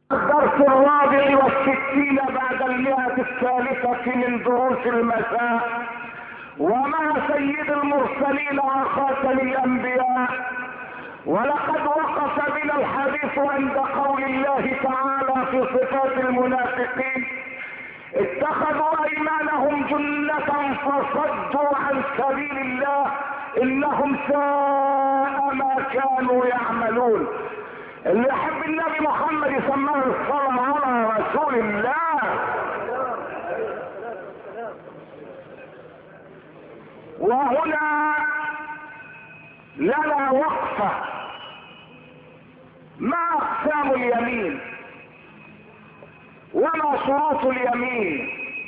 الدرس الرابع والستين بعد 100 من دروس المساء، ومع سيد المرسلين وخاتم الانبياء. ولقد وقف بنا الحديث عند قول الله تعالى في صفات المنافقين: اتخذوا ايمانهم جنة فصدوا عن سبيل الله انهم ساء ما كانوا يعملون. اللي يحب النبي محمد يسماه الصلاة على رسول الله. وهنا لنا وقفة. ما اقسام اليمين وما شروط اليمين؟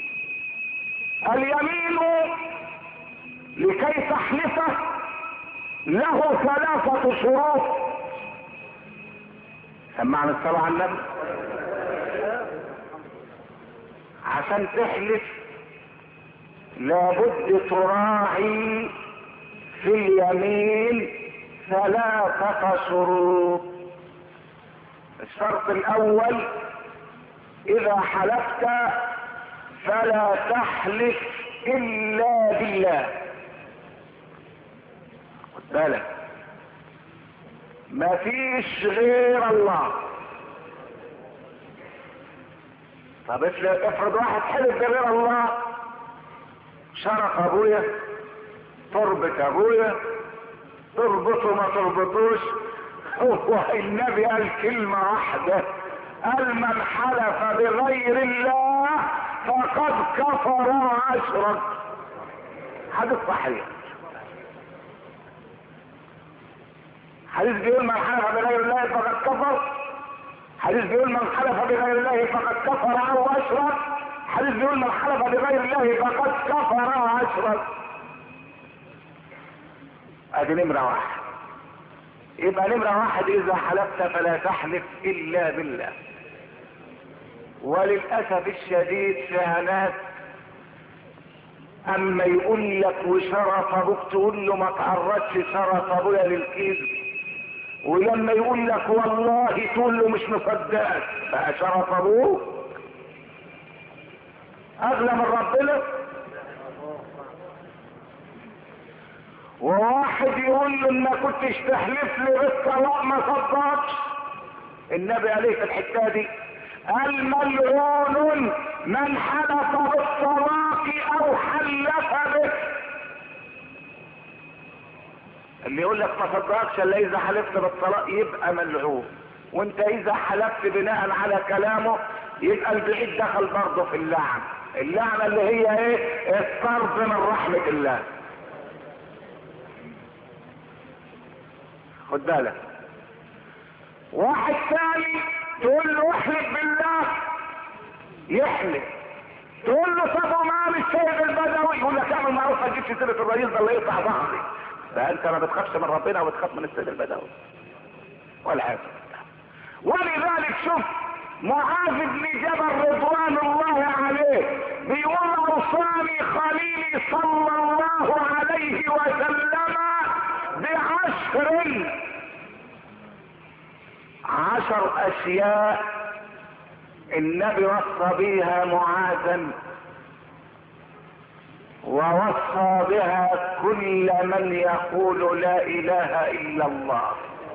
اليمين لكي تحلفه له 3 شروط. سمعنا الصلاة على النبي. عشان تحلف لابد تراعي في اليمين 3 شروط. الشرط الاول: اذا حلفت فلا تحلف الا بالله. خد بالك، ما فيش غير الله. طب افرض واحد حلف بغير الله، شرف ابويا، تربة ابويا، تربطه ما تربطوش. هو النبي قال كلمة واحدة، قال: من حلف بغير الله فقد كفر واشرك. حديث صحيح. حديث بيقول: من حلف بغير الله فقد كفر. حديث بيقول: من حلف بغير الله فقد كفر او اشرك. حديث بيقول: من حلف بغير الله فقد كفر واشرك. ادي نمرة 1. يبقى نمرة 1: اذا حلفت فلا تحلف الا بالله. وللاسف الشديد فيها ناس اما يقول لك وشرف ابوك تقول له ما تعرضش شرف ابويا للكذب، ولما يقول لك والله تقول له مش مصدقك. بقى شرف ابوك اغلى من ربنا. وواحد يقول له ان ما كنتش تحلف لي بالطلاق ما صدقش. النبي عليه في الحته دي قال: ملعون من حلف بالطلاق او حلف به. اللي يقول لك ما صدقكش الا اذا حلفت بالطلاق يبقى ملعون. وانت اذا حلفت بناء على كلامه يبقى البعيد دخل برضه في اللعنه. اللعنه اللي هي ايه؟ الطرد من رحمه الله. خد بالك. واحد ثاني تقول له احلف بالله يحلف، تقول له طب ومعاه السيد البدوي، يقول لك اعمل معروف ما تجيبش سيره الرئيس ده اللي يقطع ظهري. ده انت ما بتخافش من ربنا وبتخاف من السيد البدوي والعياذ بالله. ولذلك شوف معاذ بن جبل رضوان الله عليه بيقول: اوصاني خليلي صلى الله عليه وسلم ب10 اشياء النبي وصى بها معاذا، ووصى بها كل من يقول لا اله الا الله.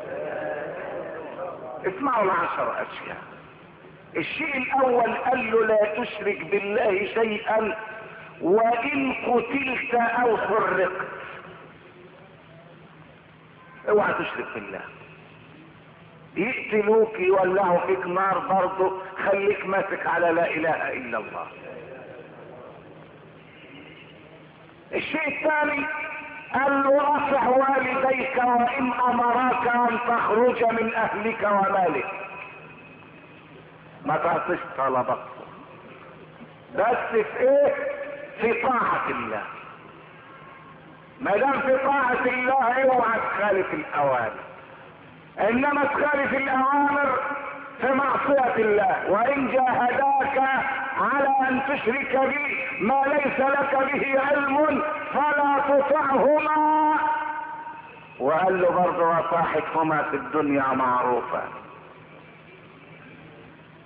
اسمعوا ال10 اشياء. الشيء الاول قال له: لا تشرك بالله شيئا وان قتلت او حرقت. اوعى تشرك بالله. يقتلوك يولعوا فيك نار برضه خليك ماسك على لا اله الا الله. الشيء الثاني قال له: اطع والديك وان امراك ان تخرج من اهلك ومالك. ما تعطيش طلبك بس في ايه؟ في طاعة الله. ما دام في طاعة الله اوعى تخالف الاوامر، انما تخالف الاوامر في معصية الله. وان جاهداك على ان تشرك بي ما ليس لك به علم فلا تطعهما. وقال له برضه: وصاحبهما في الدنيا معروفا.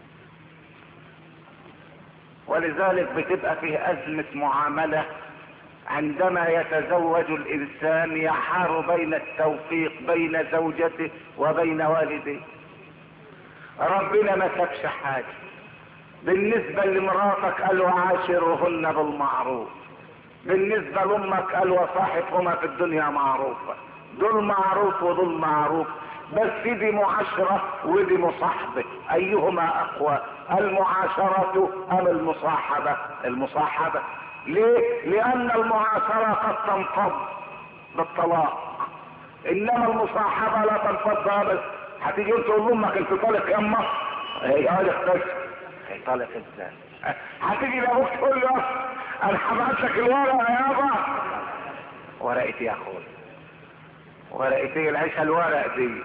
ولذلك بتبقى فيه ازمة معاملة عندما يتزوج الانسان، يحار بين التوفيق بين زوجته وبين والديه. ربنا ما سابش حاجة. بالنسبة لمراتك قال وعاشرهن بالمعروف، بالنسبة لامك قال وصاحبهما في الدنيا معروفة. دول معروف ودول معروف، بس دي معاشرة ودي مصاحبة، ايهما اقوى، المعاشرة ام المصاحبة؟ المصاحبة. ليه؟ لان المعاشرة قد تنفض بالطلاق، انما المصاحبة لا تنفض ابدا. هتيجي تقول لامك انت طالق يما، هيقالك بس هيطالق ازاي؟ هتيجي لابوك تقول له انا هبعت لك الورقه يابا. ورقه يا اخويا؟ ورقه ايه العيشه الورق دي؟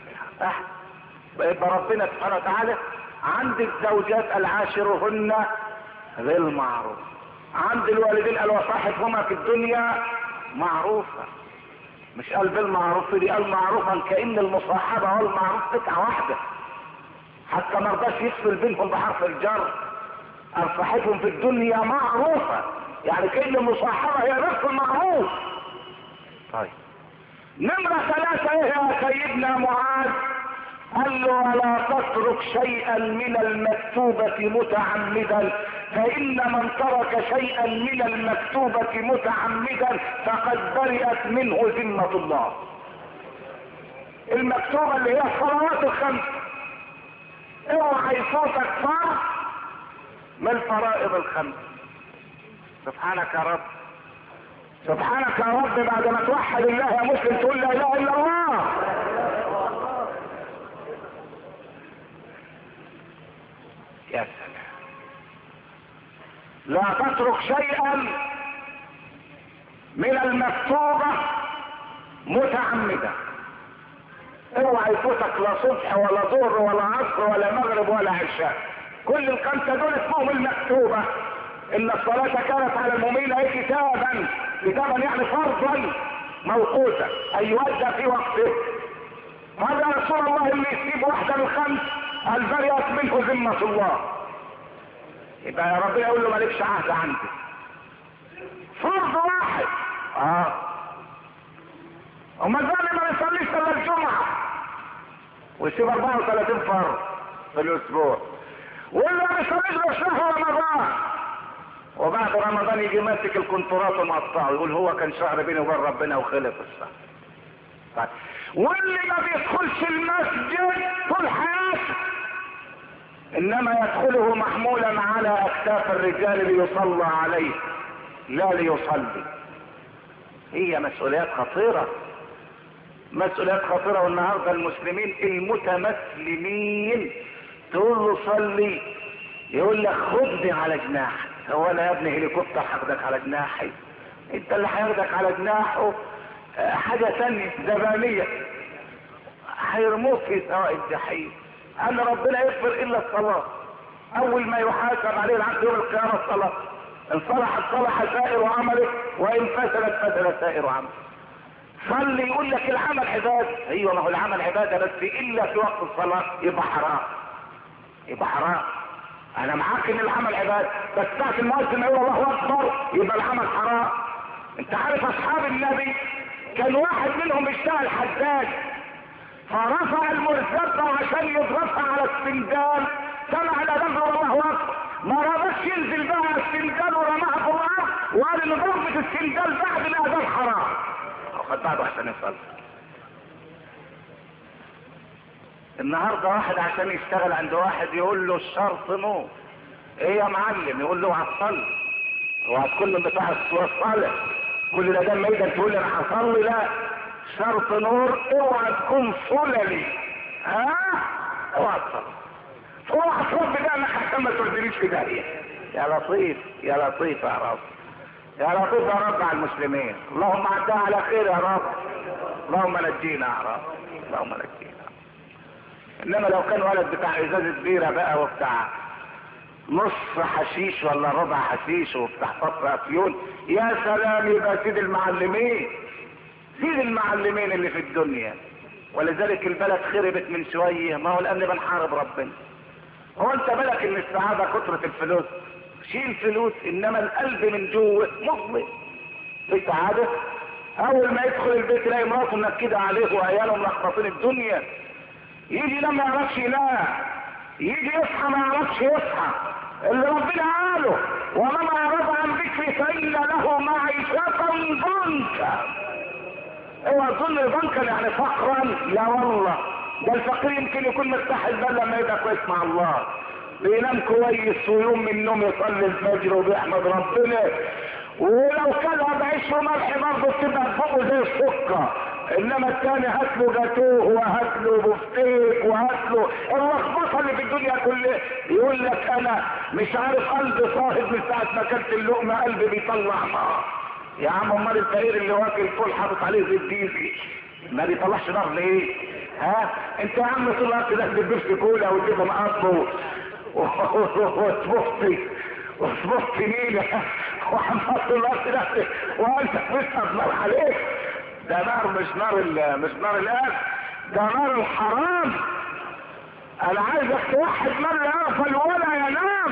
يبقى ربنا سبحانه وتعالى عند الزوجات العاشرهن بالمعروف، عند الوالدين قال وصاحبهما في الدنيا معروفه. مش قال بالمعروف دي، قال معروفا، كأن المصاحبه والمعروف قطعه واحده، حتى ما رضاش يفصل بينهم بحرف الجر. صاحبهم في الدنيا معروفة، يعني كأن المصاحبة هي نفس المعروف. طيب نمرة 3 ايه يا سيدنا معاذ؟ قال له ولا تترك شيئا من المكتوبة متعمدا، فإن من ترك شيئا من المكتوبة متعمدا فقد برئت منه ذمة الله. المكتوبة اللي هي الصلوات الخمس، اوعى يفوتك فرض من الفرائض الخمس. سبحانك يا رب، سبحانك يا رب، بعد ما توحد الله يا مسلم تقول لا اله الا الله. يا سلام. لا تترك شيئا من المكتوبة متعمدا، اوعى يفوتك لا صبح ولا ظهر ولا عصر ولا مغرب ولا عشاء، كل الخمسه دول اسمهم المكتوبه. ان الصلاه كانت على المؤمنين كتابا، كتابا يعني فرضا موقوتا، اي يؤدى في وقته. قال يا رسول الله اللي يسيب واحده من الخمس قال برئت منه ذمه الله. يبقى يا ربنا يقول له مالكش عهد عندي، فرض واحد. وما زال ما يصليش الا الجمعه ويسيب 34 فرض في الاسبوع، واللي ما يصليش له شهر رمضان، وبعد رمضان يجي ماسك الكونترات ومقطعه يقول هو كان شهر بيني وبين ربنا وخلف الشهر. طيب واللي ما بيدخلش المسجد طول حياته انما يدخله محمولا على اكتاف الرجال ليصلى عليه لا ليصلي. هي مسؤوليات خطيرة، مسؤوليات خطيرة. والنهارده المسلمين المتمسلمين تقول له صلي يقول لك خدني على جناحك. هو انا يا ابني هليكوبتر هاخدك على جناحي؟ انت اللي هياخدك على جناحه حاجة تانية زبانية، هيرموك في سواء الجحيم. ان ربنا يغفر الا الصلاة، اول ما يحاسب عليه العبد يوم القيامة الصلاة. ان صلحت صلح سائر عملك وان فسدت فسد سائر عملك. صلي يقول لك العمل عبادة، ايوه ما هو العمل عبادة بس الا في وقت الصلاة يبقى حرام، يبقى حرام. انا معاك ان العمل عبادة بس ساعة المؤذن يقول الله اكبر يبقى العمل حرام. انت عارف اصحاب النبي كان واحد منهم بيشتغل حداد، فرفع المرزبة عشان يضربها على السندال، سمع الاذان الله اكبر، ما رضاش ينزل بقى السندال ورماها في الارض وقال ان ضربة السندال بعد الاذان حرام. خد بعده عشان يصلي. النهارده واحد عشان يشتغل عند واحد يقول له الشرط نور. ايه يا معلم؟ يقول له هتصلي. وهتكون من بتاع الصلاه كل ده لما يجي تقول لي انا هصلي؟ لا، شرط نور. اوعى تكون صللي، اوعى تصلي، اوعى تصلي بقى انك عشان ما تودينيش في داهيه. يا لطيف يا لطيف يا رب، يا لطيف يا رب على المسلمين. اللهم عدها على خير يا رب، اللهم نجينا يا رب، اللهم نجينا. انما لو كان ولد بتاع ازازه بيره بقى وبتاع نص حشيش ولا ربع حشيش وبتاع فطر افيون، يا سلام، يبقى سيد المعلمين، سيد المعلمين اللي في الدنيا. ولذلك البلد خربت من شويه، ما هو لان بنحارب ربنا. هو انت بالك ان السعاده كثره الفلوس؟ شيل فلوس، انما القلب من جوه مظلم في سعادة. اول ما يدخل البيت يلاقي مراته منكدة عليه وعياله ملخبطين الدنيا، يجي لما يعرفش ينام، يجي يصحى ما يعرفش يصحى. اللي ربنا قاله ومن اعرض عن ذكري فان له معيشة ضنكا. اوعى تظن ضنكا يعني فقرا، لا والله، ده الفقير يمكن يكون مرتاح البال لما يبقى كويس مع الله، بينام كويس ويوم من النوم يصلي الفجر وبيحمد ربنا، ولو كلها بعيش وملح برضه بتبقى فوقه زي السكر. انما الثاني هات له جاتوه وهات له بفتيك وهات له اللخبطه اللي في الدنيا كلها، يقول لك انا مش عارف قلبي صاحب من ساعه ما اكلت اللقمه قلبي بيطلع نار. يا عم امال الفقير اللي واكل فول حاطط عليه زيت ديزل ما بيطلعش نار ليه؟ ها انت يا عم طول الوقت ده بتجيب كولا وتجيب مقطو وتبص مين وحمصت الوقت ده وانت بتسقط نار عليك. ده نار مش نار الآن، ده نار الحرام. انا عايزك توحد من لا يغفل ولا ينام.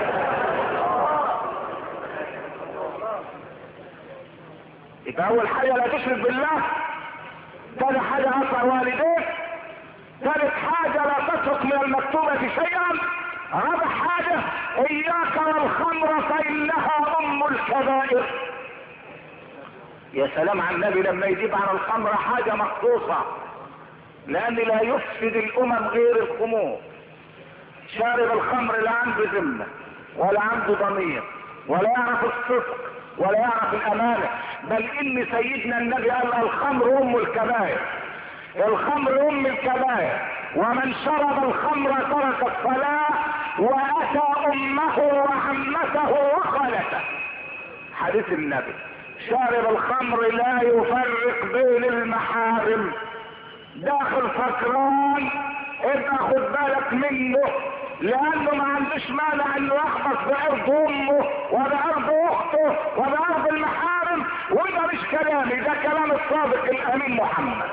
يبقى اول حاجة لا تشرك بالله، ثاني حاجة اطع والديك، ثالث حاجة لا تترك من المكتوبة شيئا، رابع حاجة اياك والخمر فانها ام الكبائر. يا سلام على النبي لما يجيب عن الخمر حاجة مخصوصة، لان لا يفسد الامم غير الخمور. شارب الخمر لا عنده ذمة ولا عنده ضمير ولا يعرف الصدق ولا يعرف الامانة، بل ان سيدنا النبي قال الخمر ام الكبائر، الخمر ام الكبائر، ومن شرب الخمر ترك الصلاة واتى امه وعمته وخالته. حديث النبي شارب الخمر لا يفرق بين المحارم، داخل فكران ابقى خد بالك منه، لانه ما عندوش مانع انه يخبط بارض امه وبارض اخته وبارض المحارم، وده مش كلامي، ده كلام الصادق الامين محمد.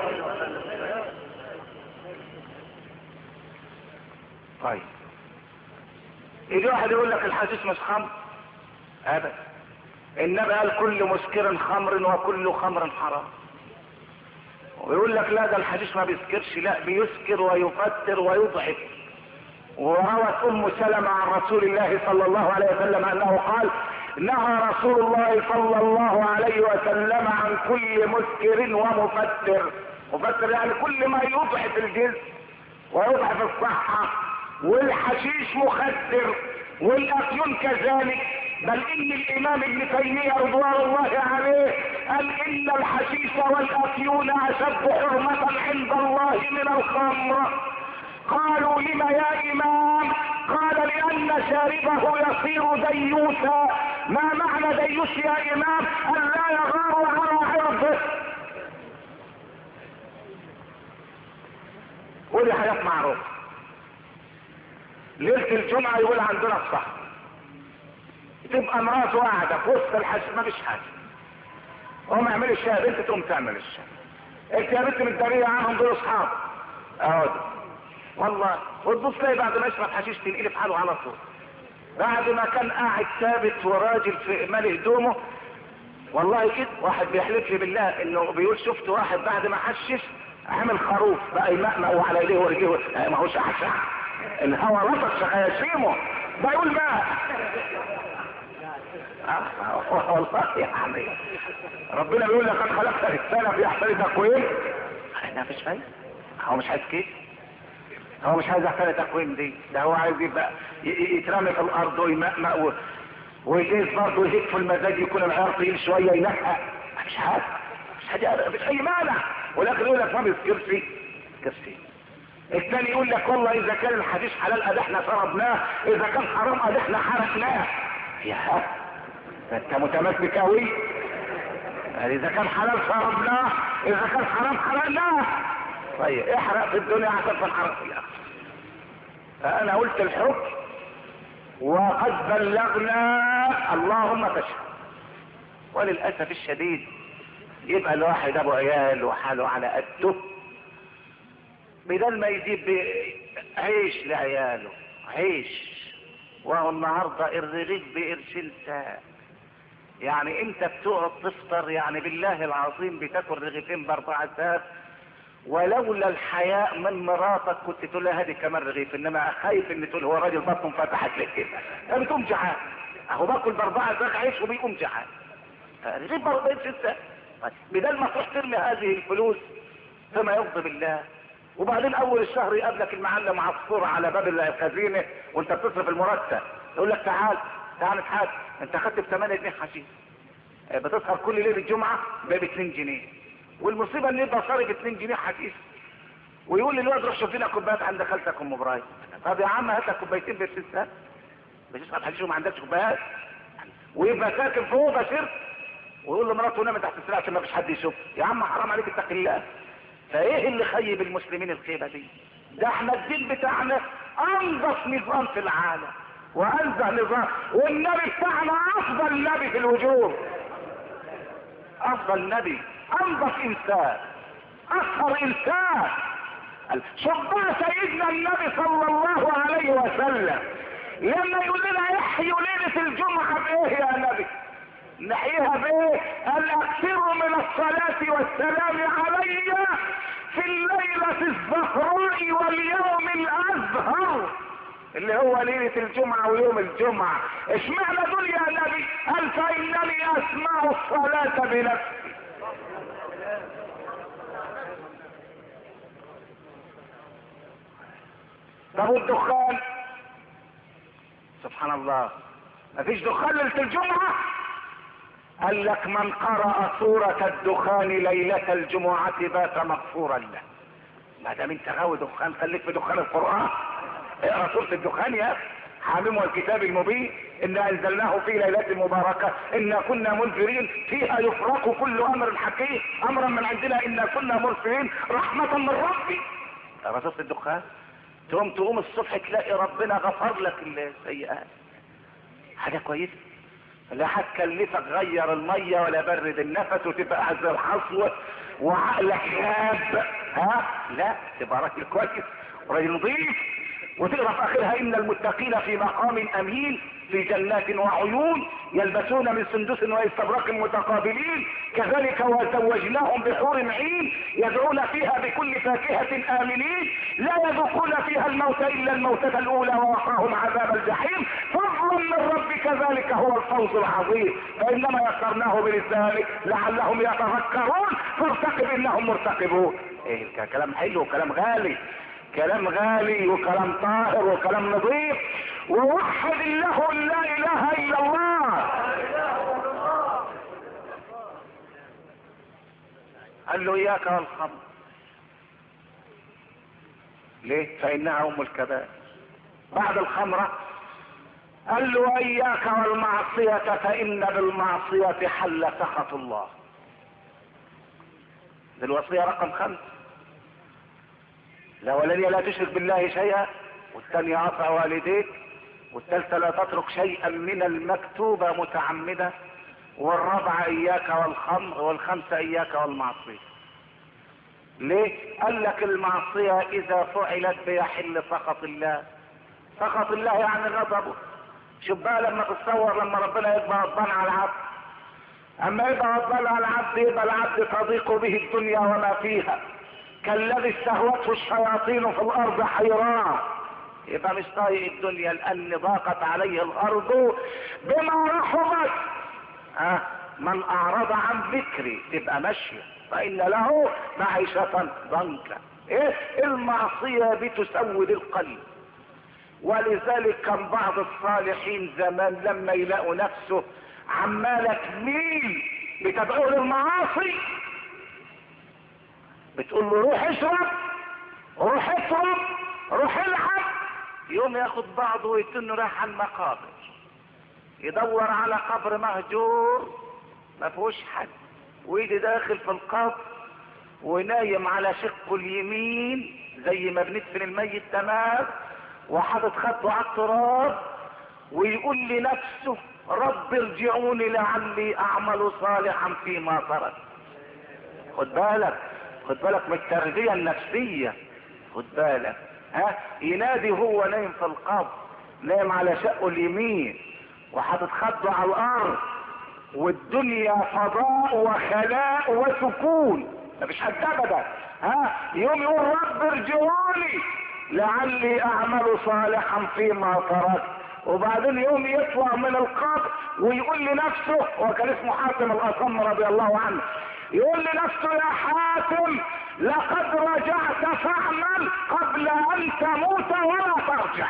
طيب يجي واحد يقول لك الحديث مش خمر ابدا، النبي قال كل مسكر خمر وكل خمر حرام. ويقول لك لا ده الحديث ما بيسكرش، لا بيسكر ويفتر ويضعف. وروت ام سلمة عن رسول الله صلى الله عليه وسلم انه قال نهى رسول الله صلى الله عليه وسلم عن كل مسكر ومفتر. مفتر يعني كل ما يضعف الجسم ويضعف الصحة، والحشيش مخدر والافيون كذلك، بل ان الامام ابن تيمية رضوان الله عليه قال ان الحشيش والافيون اشد حرمة عند الله من الخمر. قالوا لما يا امام؟ قال لان شاربه يصير ديوثا. ما معنى ديوث يا امام؟ ان لا يغار على عرضه. ودي حاجات معروفة. ليلة الجمعة يقول عندنا الصح، تبقى مراته قاعدة في وسط الحج ما فيش حاجة، هم يعملوا الشاي، بنت تقوم تعمل الشاي، انت يا بنت متدارية عنهم دول اصحاب اهو والله، وتبص تلاقي بعد ما يشرب حشيش تنقلب حاله على طول، بعد ما كان قاعد ثابت وراجل في مالي هدومه. والله كده واحد بيحلف لي بالله انه بيقول شفت واحد بعد ما حشش عمل خروف بقى يمقمق على ايديه ورجليه، ما هوش احسن الهوا لطش خياشيمه بيقول ماء. والله يا حبيبي ربنا بيقول لك قد خلقت الانسان في احسن تقويم. احنا مفيش فايده، هو مش عايز كده، هو مش عايز احسن تقويم دي، ده هو عايز يبقى يترمي في الارض ويمقمق ويجيز برضه يهيك في المزاج، يكون العيار طويل شويه ينقق، مفيش حاجه مفيش اي مانع، ولكن يقول لك ما بيسكرش كرسي. الثاني يقول لك والله اذا كان الحديث حلال ادي احنا شربناه، اذا كان حرام ادي احنا حرقناه. يا انت متمسك قوي، اذا كان حلال شربناه، اذا كان حرام حرقناه. طيب احرق في الدنيا عشان تنحرق في الاخره. فانا قلت الحكم وقد بلغنا اللهم فاشهد. وللاسف الشديد يبقى الواحد ابو عيال وحاله على قده، بدل ما يجيب عيش لعياله، عيش وهو النهارده الرغيف بقرشين ساعة. يعني انت بتقعد تفطر يعني بالله العظيم بتاكل رغيفين ب4 ساعات، ولولا الحياء من مراتك كنت تقول لها هذه كمان رغيف، انما خايف ان تقول هو راجل بطنه فتحت لك كده، انت بتقوم جعان اهو باكل ب4 ساعات عيش وبيقوم جعان. رغيف ب4 ساعات بدل ما تروح ترمي هذه الفلوس فيما يرضي بالله. وبعدين اول الشهر يقابلك المعلم عصفور على باب الخزينه وانت بتصرف المرتب، يقول لك تعال نتحاسب، انت خدت ب8 جنيه حشيش، بتسهر كل ليله الجمعه ب2 جنيه، والمصيبه ان يبقى صارف 2 جنيه حشيش، ويقول لي الواد روح شوف لنا كوبايات عند خالتك ام ابراهيم. طب يا عم هات لك كوبايتين ب6 سنت، بتشرب حشيش وما عندكش كوبايات، ويبقى ساكن فوق بشر ويقول لمراته نام تحت السرير عشان ما فيش حد يشوف. يا عم حرام عليك اتق الله. فايه اللي خيب المسلمين الخيبه دي؟ ده احنا الدين بتاعنا انظف نظام في العالم وانزه نظام، والنبي بتاعنا افضل نبي في الوجود، افضل نبي، انظف انسان، اطهر انسان. شوف بقى سيدنا النبي صلى الله عليه وسلم لما يقول لنا احيوا ليله الجمعه بايه يا نبي؟ نحييها بايه؟ قال اكثروا من الصلاه والسلام علي في الليله الزهراء واليوم الازهر، اللي هو ليله الجمعه ويوم الجمعه. اشمعنى دول يا نبي؟ قال فانني اسمع الصلاه بنفسي. طب والدخان؟ سبحان الله، مفيش دخان ليله الجمعه. قال لك من قرأ سورة الدخان ليلة الجمعة بات مغفورا له. ما دام انت غاوي دخان خليك في دخان القرآن، اقرا سورة الدخان يا اخي. حامم والكتاب المبين انا انزلناه في ليلة مباركة انا كنا منذرين فيها يفرق كل امر حكيم امرا من عندنا انا كنا مرسلين رحمة من ربي. اقرا سورة الدخان تقوم الصبح تلاقي ربنا غفر لك السيئات. حاجة كويسة، لا هتكلفك غير المية ولا برد النفس وتبقى قاعد زي الحصوة وعقلك شاب، لا تبقى راجل كويس وراجل نظيف. وتقرا في اخرها ان المتقين في مقام امين في جنات وعيون يلبسون من سندس واستبرق متقابلين كذلك وزوجناهم بحور عين يدعون فيها بكل فاكهة آمنين لا يذوقون فيها الموت إلا الموتة الأولى ووقاهم عذاب الجحيم فضلا من ربك ذلك هو الفوز العظيم. فإنما يسرناه بلسانك لعلهم يتذكرون فارتقب إنهم مرتقبون. ايه كلام حلو وكلام غالي، كلام غالي وكلام طاهر وكلام نظيف. ووحد الله لا اله الا الله. قال له اياك والخمر. ليه؟ فانها ام الكبائر. بعد الخمرة قال له اياك والمعصية فان بالمعصية حل سخط الله. دي الوصية رقم 5. الاولانية لا تشرك بالله شيئا، والثانية اطع والديك، والثالثة لا تترك شيئا من المكتوبة متعمدة، والرابعة اياك والخمر، والخامسة اياك والمعصية. ليه؟ قال لك المعصية اذا فعلت بيحل سخط الله. سخط الله يعني غضبه. شوف بقى لما تتصور لما ربنا يبقى غضبان على العبد، اما يبقى غضبان على العبد يبقى العبد تضيق به الدنيا وما فيها كالذي استهوته الشياطين في الارض حيران. يبقى مش طايق الدنيا لان ضاقت عليه الارض بما رحمت. من اعرض عن ذكري تبقى ماشيه فان له معيشة ضنكا. ايه المعصية بتسود القلب. ولذلك كان بعض الصالحين زمان لما يلاقوا نفسه عمالة تميل بتدعوه للمعاصي بتقول له روح اشرب روح اشرب روح العب، يوم ياخد بعضه ويتنه رايح على المقابر يدور على قبر مهجور ما فيهوش حد، ويجي داخل في القبر ونايم على شقه اليمين زي ما بندفن الميت تمام وحاطط خده على التراب ويقول لنفسه رب ارجعوني لعلي اعمل صالحا فيما ترك. خد بالك من التربية النفسية. خد بالك ينادي هو نايم في القبر نايم على شقه اليمين وحاطط خده على الارض، والدنيا فضاء وخلاء وسكون، مفيش حد ابدا. يوم يقول رب ارجعوني لعلي اعمل صالحا فيما تركت، وبعدين يوم يطلع من القبر ويقول لنفسه، وكان اسمه حاتم الاصم رضي الله عنه، يقول لنفسه يا حاتم لقد رجعت فاعمل قبل ان تموت ولا ترجع.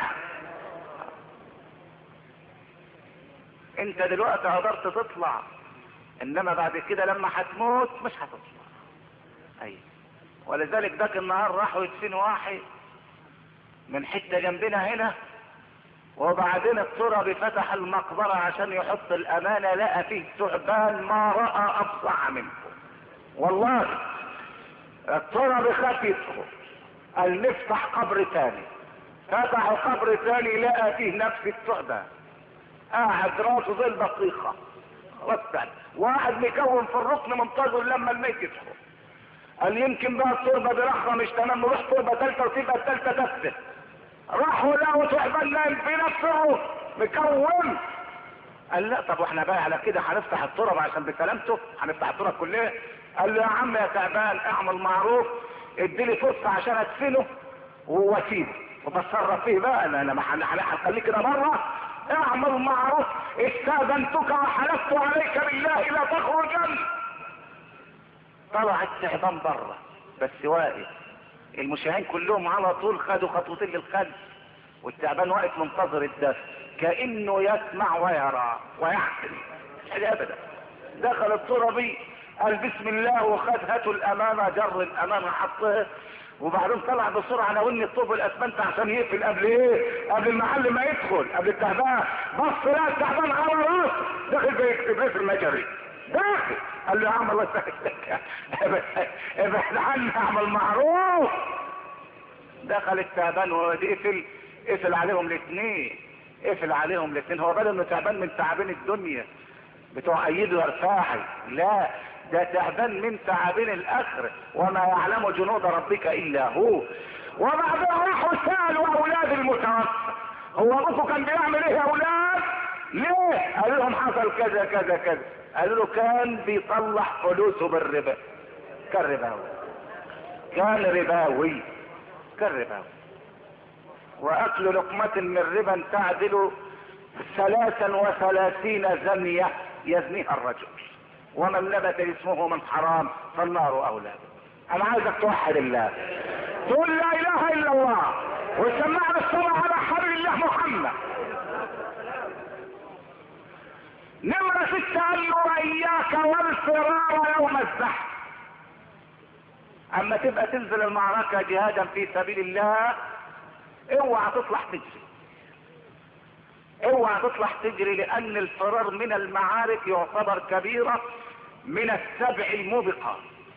انت دلوقتي قدرت تطلع، انما بعد كده لما هتموت مش هتطلع. ايوه، ولذلك ذاك النهار راحوا يدفنوا واحد من حته جنبنا هنا، وبعدين التربي فتح المقبره عشان يحط الامانه، لقى فيه ثعبان ما راى افصح منه. والله التربي خاف يدخل، قال نفتح قبر تاني. فتحوا قبر تاني لقى فيه نفس الثعبان قاعد راسه زي البطيخه وسط، واحد مكون في الركن منتظر لما الميت يدخل. قال يمكن بقى التربه دي رخره مش تمام، نروح تربه ثالثه وتبقى الثالثه تفسد. راحوا لقوا ثعبان نايم في نفسه مكون. قال لا طب واحنا بقى على كده هنفتح التربه عشان بسلامته، هنفتح التربه كلها؟ قال له يا عم يا تعبان اعمل معروف، اديلي فرصه عشان ادفنه واسيبه وبتصرف فيه بقى، انا هخليه كده مره. اعمل معروف، استاذنتك وحلفت عليك بالله لا تخرجن. طلع التعبان بره بس واقف، المشاهين كلهم على طول خدوا خطوتين للخلف، والتعبان واقف منتظر الدفن كانه يسمع ويرى ويعقل. مش حاجه ابدا. دخل التربي قال بسم الله وخد هاتوا الامانه، جر الامانه حطها، وبعدين طلع بسرعه ناولني الطوب والاسمنت عشان يقفل قبل ايه؟ قبل المحل ما يدخل، قبل التعبان. بص لا التعبان على راسه داخل بيكتب ايه في المجري داخل. قال له يا عم الله يسهلك ابعد عني اعمل معروف. دخل التعبان وقفل، قفل عليهم الاثنين، قفل عليهم الاثنين. هو بدل انه تعبان من تعابين الدنيا بتوع ايده وارفاعي، لا ده تعبان من تعابين الاخره، وما يعلم جنود ربك الا هو. وبعدين راحوا سالوا اولاد المتوفى هو ابوكم كان بيعمل ايه يا اولاد؟ ليه؟ قالوا لهم حصل كذا كذا كذا. قالوا له كان بيطلع فلوسه بالربا. كان رباوي، كان رباوي، كان رباوي. واكل لقمة من ربا تعدل 33 زنية يزنيها الرجل، ومن نبت اسمه من حرام فالنار اولاد. انا عايزك توحد الله، تقول لا اله الا الله، وسمعنا الصلاة على حبيب الله محمد. نمرة 6 قال له واياك والفرار يوم الزحف. اما تبقى تنزل المعركة جهادا في سبيل الله اوعى تطلع تجري، اوعى تطلع تجري، لان الفرار من المعارك يعتبر كبيرة من السبع الموبقات.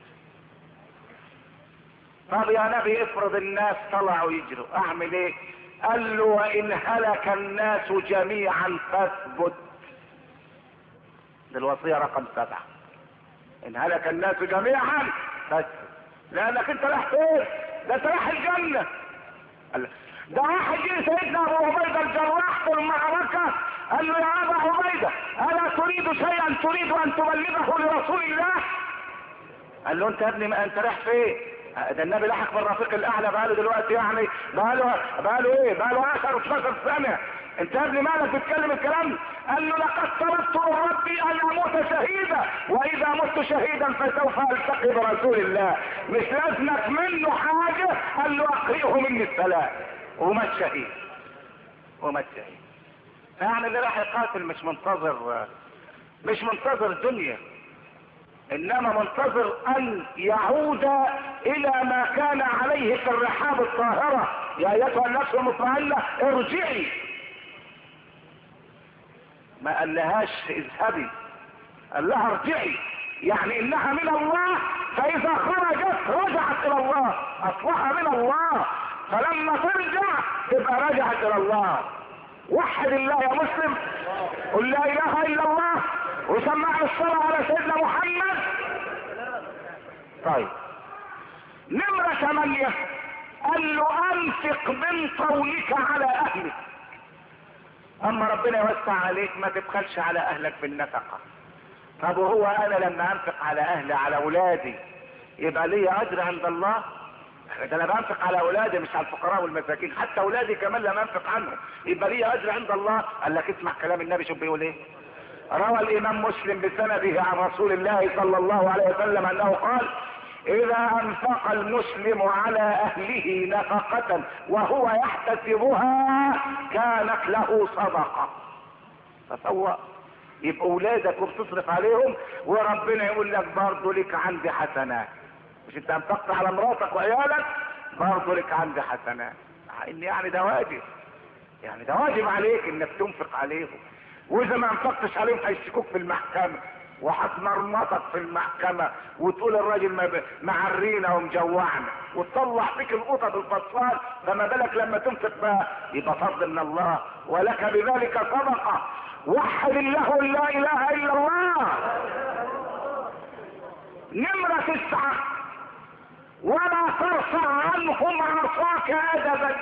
طب يا نبي افرض الناس طلعوا يجروا اعمل ايه؟ قال له وان هلك الناس جميعا فاثبت. دي الوصية رقم 7. ان هلك الناس جميعا فاثبت، لانك انت رايح فين؟ ده انت رايح الجنة. ده واحد جه سيدنا ابو عبيده الجراح في المعركه قال له يا ابا عبيده الا تريد شيئا تريد ان تبلغه لرسول الله؟ قال له انت يا ابني ما انت رايح فين؟ ده النبي لحق بالرفيق الاعلى بقاله دلوقتي يعني بقاله ايه؟ بقاله 10 12 سنه. انت يا ابني مالك بتتكلم الكلام؟ قال له لقد طلبت من ربي ان اموت شهيدا، واذا مت شهيدا فسوف التقي برسول الله، مش لازمك منه حاجه. قال له اقرئه مني السلام، ومات شهيد، ومات شهيد. يعني اللي راح يقاتل مش منتظر الدنيا، انما منتظر ان يعود الى ما كان عليه في الرحاب الطاهرة. يا ايتها النفس المطمئنة ارجعي، ما قالهاش اذهبي، قال لها ارجعي، يعني انها من الله، فاذا خرجت رجعت الى الله، اصلها من الله، فلما ترجع تبقى رجعت الى الله. وحد الله يا مسلم، قل لا اله الا الله، وسمعنا الصلاة على سيدنا محمد. طيب نمرة 8 قال له انفق من قولك على اهلك. اما ربنا يوسع عليك ما تبخلش على اهلك بالنفقة. طب وهو انا لما انفق على اهلي على اولادي يبقى لي اجر عند الله؟ ده انا بنفق على اولادي مش على الفقراء والمساكين، حتى اولادي كمان لما انفق عنهم يبقى لي اجر عند الله. قال لك اسمع كلام النبي شوف بيقول ايه. روى الامام مسلم بسنده عن رسول الله صلى الله عليه وسلم انه قال: اذا انفق المسلم على اهله نفقة وهو يحتسبها كانت له صدقة. تصور يبقى اولادك وبتصرف عليهم وربنا يقول لك برضه لك عندي حسنات. مش انت انفقت على مراتك وعيالك برضه لك عندي حسنات. ان يعني ده واجب، يعني ده واجب عليك انك تنفق عليهم. واذا ما انفقتش عليهم هيشتكوك في المحكمة وهتمرمطك في المحكمة وتقول الراجل معرينا ومجوعنا وتطلع فيك القطط الفصال، فما بالك لما تنفق بقى؟ يبقى فضل من الله ولك بذلك صدقة. وحد الله لا اله الا الله. نمرة 9: ولا ترفع عنهم عصاك ادبا.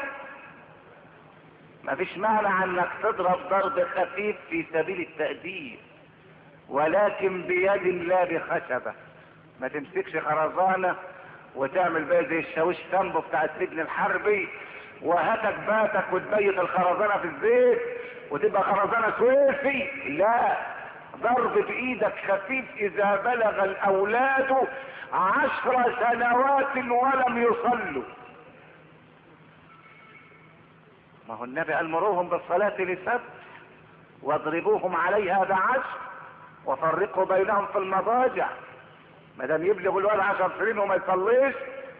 ما فيش مانع انك تضرب ضرب خفيف في سبيل التأديب، ولكن بيد لا بخشبة. ما تمسكش خرزانة وتعمل بقى زي الشاويش سامبو بتاع السجن الحربي وهاتك باتك وتبيت الخرزانة في الزيت وتبقى خرزانة سويفي. لا، ضرب بايدك خفيف اذا بلغ الاولاد 10 سنوات ولم يصلوا. ما هو النبي قال: مروهم بالصلاة ل7 واضربوهم عليها ب10 وفرقوا بينهم في المضاجع. ما دام يبلغ الولد 10 سنين وما يصليش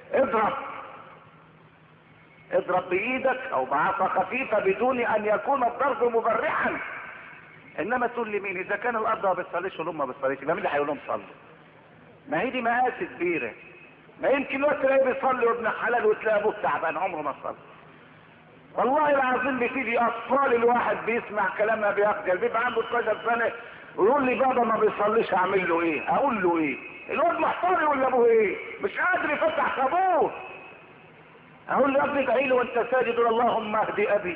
اضرب بايدك او بعصا خفيفة بدون ان يكون الضرب مبرحا. انما تقول لي مين؟ اذا كان الاب ما بيصليش والام ما بيصليش يبقى مين اللي هيقول لهم صلوا؟ ما هي دي مقاس كبيرة. ما يمكن وقت تلاقيه بيصلي وابن حلال وتلاقي ابوه تعبان عمره ما صلى. والله العظيم بتيجي اطفال الواحد بيسمع كلامها بيخجل، بيبقى عنده 12 سنة ويقول لي بابا ما بيصليش اعمل له ايه؟ اقول له ايه؟ الواد محتار يقول لابوه ايه؟ مش قادر يفتح صابون. اقول له يا ابني ادعي له وانت ساجد اللهم اهدي ابي.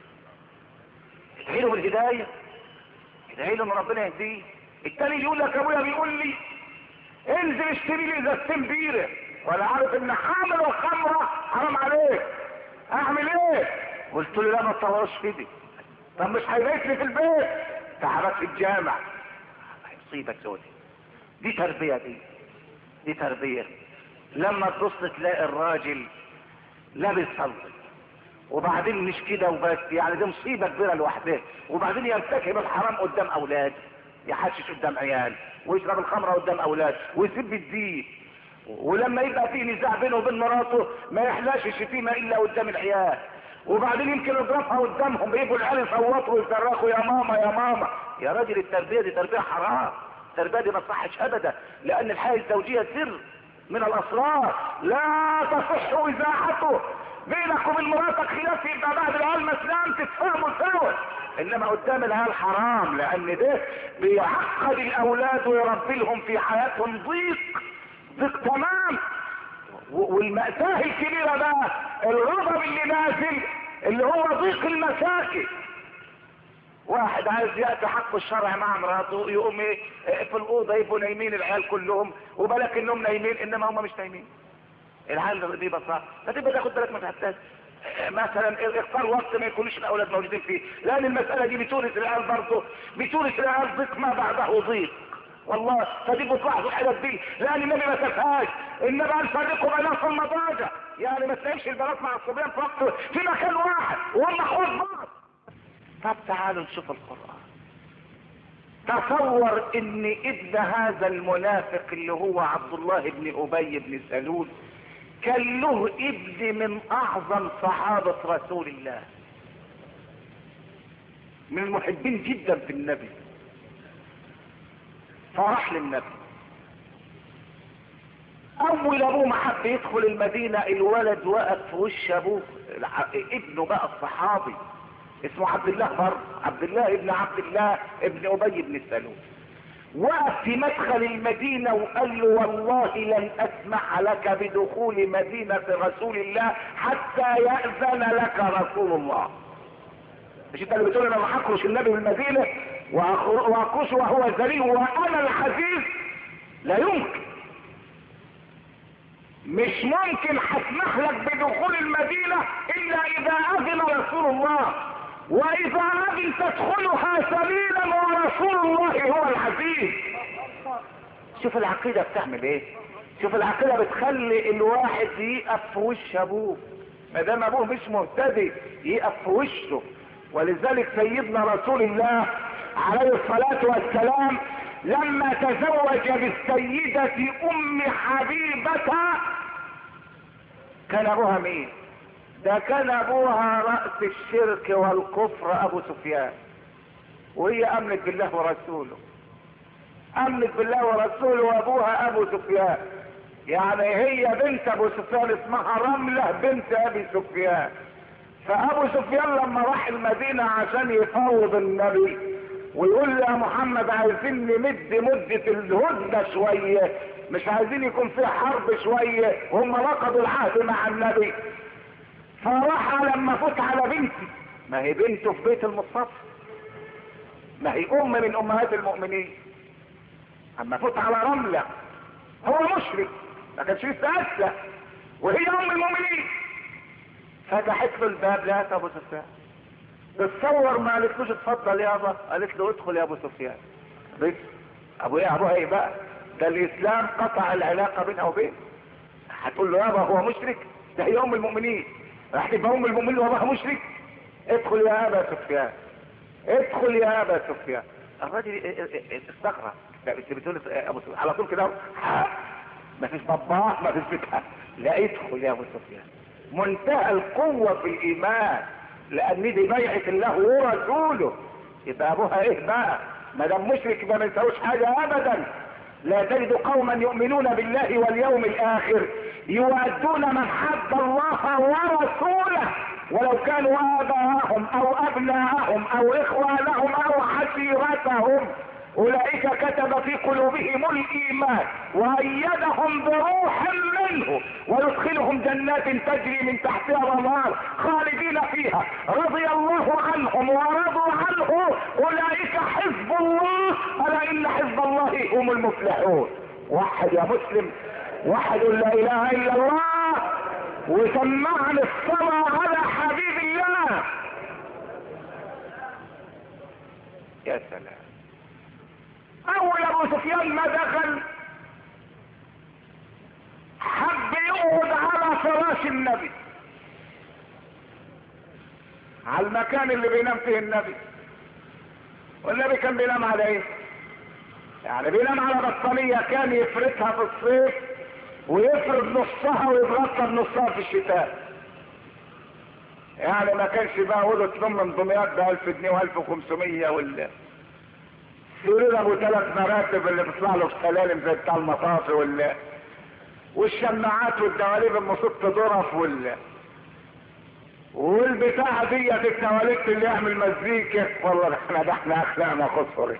ادعي له بالهدايه، ادعي له ان ربنا يهديه. التاني يقول لك ابويا بيقول لي انزل اشتري لي ازازتين بيره، ولا عارف ان حامل الخمره حرام عليك، اعمل ايه؟ قلت له لا ما تطورش كده. طب مش هيبيت لي في البيت؟ تعبت في الجامع. مصيبه سودة. دي تربيه، دي تربيه. لما تبص تلاقي الراجل لا بيصلي وبعدين مش كده وبس، يعني دي مصيبه كبيره لوحدها، وبعدين يرتكب الحرام قدام اولاد، يحشش قدام عيال ويشرب الخمره قدام اولاد ويسب الدين، ولما يبقى فيه نزاع بينه وبين مراته ما يحلاش الشتيمه الا قدام العيال، وبعدين يمكن يضربها قدامهم يجوا العيال يصوتوا ويصرخوا يا ماما يا ماما. يا راجل التربيه دي تربيه حرام، التربيه دي ما تصحش ابدا، لان الحياه الزوجيه سر من الاسرار لا تصح اذاعته. بينك وبين مراتك خلاف يبقى بعد العيال مسلم تتفاهموا سوا، انما قدام العيال حرام، لان ده بيعقد الاولاد ويربي لهم في حياتهم ضيق تمام. والمأساة الكبيرة بقى الغضب اللي نازل اللي هو ضيق المساكن. واحد عايز يأتي حق الشرع مع مراته يقوم في الأوضة يبقوا نايمين العيال كلهم، وبالك انهم نايمين انما هم مش نايمين. العيال دي بصراحة فتبقى تاخد بالك ما تحتاج مثلا اختار وقت ما يكونش الاولاد موجودين فيه، لان المسألة دي بتورث العيال برضه، بتورث العيال ضيق ما بعده ضيق. والله فديكوا تلاحظوا الحاجات دي، لان النبي ما سابهاش. النبي قال فرقوا بينهم في المضاجع، يعني ما تلاقيش البنات مع الصبيان في وقت في مكان واحد وهم اخوات بعض. طب تعالوا نشوف القرآن. تصور ان ابن هذا المنافق اللي هو عبد الله بن ابي بن سلول كان له ابن من اعظم صحابة رسول الله، من المحبين جدا في النبي، فراح للنبي. اول ابوه ما حب يدخل المدينة الولد وقف في وش ابوه، ابنه بقى الصحابي اسمه عبد الله برضه، عبد الله ابن عبد الله ابن ابي بن سلول، وقف في مدخل المدينة وقال له والله لن اسمح لك بدخول مدينة رسول الله حتى يأذن لك رسول الله. مش انت اللي بتقول انا هخرج النبي من المدينه واخرج وهو ذليل وانا العزيز؟ لا يمكن، مش ممكن هسمح لك بدخول المدينه الا اذا اذن رسول الله، واذا اذن تدخلها سبيلا ورسول الله هو العزيز. شوف العقيده بتعمل ايه، شوف العقيده بتخلي الواحد يقف في وش ابوه ما دام ابوه مش مهتدي، يقف في وشه. ولذلك سيدنا رسول الله عليه الصلاه والسلام لما تزوج بالسيده ام حبيبه كان ابوها مين؟ ده كان ابوها رأس الشرك والكفر ابو سفيان، وهي امنت بالله ورسوله، امنت بالله ورسوله وابوها ابو سفيان. يعني هي بنت ابو سفيان اسمها رملة بنت ابي سفيان. فابو سفيان لما راح المدينة عشان يفاوض النبي ويقول له يا محمد عايزين نمد مدة الهدنة شوية، مش عايزين يكون في حرب شوية، وهم رقدوا العهد مع النبي. فراح لما فوت على بنتي، ما هي بنته في بيت المصطفى، ما هي ام من امهات المؤمنين، اما فوت على رملة هو مشرك ما كانش لسه اسلم وهي ام المؤمنين، فتحت له الباب لقت ابو سفيان. تتصور ما قالتلوش اتفضل يابا، قالت له ادخل يا ابو سفيان. بس ابو ايه ابوها ايه بقى؟ ده الاسلام قطع العلاقه بينها وبين. هتقول له يابا هو مشرك؟ ده هي ام المؤمنين، راح تبقى ام المؤمنين وابوها مشرك؟ ادخل يا ابا سفيان، ادخل يا ابا سفيان. الراجل استغرب، انت بتقول ابو سفيان على طول كده، ما فيش باباه ما فيش بتاع، لا ادخل يا ابو سفيان. منتهى القوه في الايمان، لان دي بيعه الله ورسوله. يبقى ابوها ايه بقى؟ ما دام مشرك ما يسويش حاجه ابدا. لا تجد قوما يؤمنون بالله واليوم الاخر يؤدون من حد الله ورسوله ولو كانوا اباءهم او ابناءهم او اخوانهم او عشيرتهم، اولئك كتب في قلوبهم الايمان وايدهم بروح منه ويدخلهم جنات تجري من تحتها الانهار خالدين فيها رضي الله عنهم ورضوا عنه اولئك حزب الله الا ان حزب الله هم المفلحون. وحد يا مسلم، وحد لا اله الا الله، وسمعنا الصلاة على حبيب الله. يا سلام. اول ابو سفيان ما دخل حب يقعد على فراش النبي، على المكان اللي بينام فيه النبي. والنبي كان بينام على ايه؟ يعني بينام على بطانية كان يفردها في الصيف ويفرد نصها ويتغطى بنصها في الشتاء. يعني ما كانش بقى اوضه نوم من دمياط ب 1000 جنيه و1500 سرير ابو 3 مراتب اللي بيطلع له في سلالم زي بتاع المطافي والشماعات والدواليب المصط ظرف والبتاعه ديت التواليت اللي يعمل مزيكا. والله احنا اخلاقنا خسرت.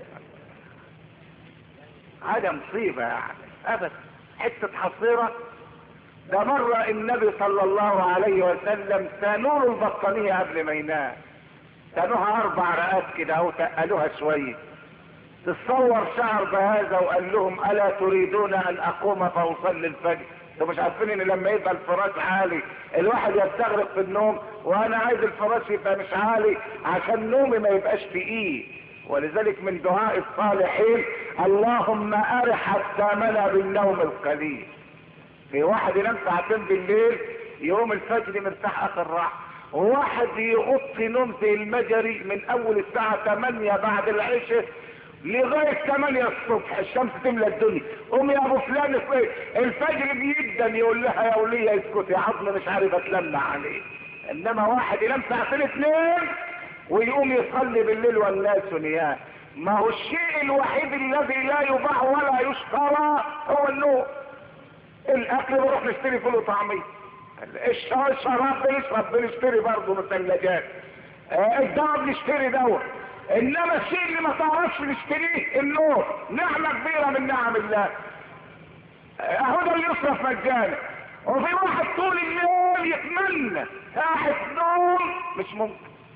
هذا مصيبه يعني ابدا، حته حصيره. ده مرة النبي صلى الله عليه وسلم تنور البطانية قبل ما ينام، تنوها 4 رقات كده اهو، تقلوها شوية. تتصور شعر بهذا وقال لهم الا تريدون ان اقوم فاصلي الفجر؟ انتوا مش عارفين ان لما يبقى الفراش عالي الواحد يستغرق في النوم، وانا عايز الفراش يبقى مش عالي عشان نومي ما يبقاش تقيل. ولذلك من دعاء الصالحين اللهم ارح اجسامنا بالنوم القليل. في واحد ينام 2 ساعة بالليل يقوم الفجر مرتاح اخر راحه، وواحد يغطي نوم زي المجري من اول الساعة 8 بعد العشاء لغاية 8 الصبح الشمس تملى الدنيا. قوم يا ابو فلان الفجر بيدا، يقول لها يا ولية اسكت يا عظم مش عارف اتلمع عليه. انما واحد ينام 2 ساعة ويقوم يصلي بالليل والناس نيام. ما هو الشيء الوحيد الذي لا يباع ولا يشترى هو النوم. الاكل بنروح نشتري فول وطعميه، الشراب بنشتري برضه من الثلاجات، الدواء بنشتري دواء. انما الشيء اللي ما تعرفش نشتريه النور، نعمه كبيره من نعم الله. اهو ده اللي يصرف مجانا. وفي واحد طول الليل يتمنى قاعد نوم مش ممكن،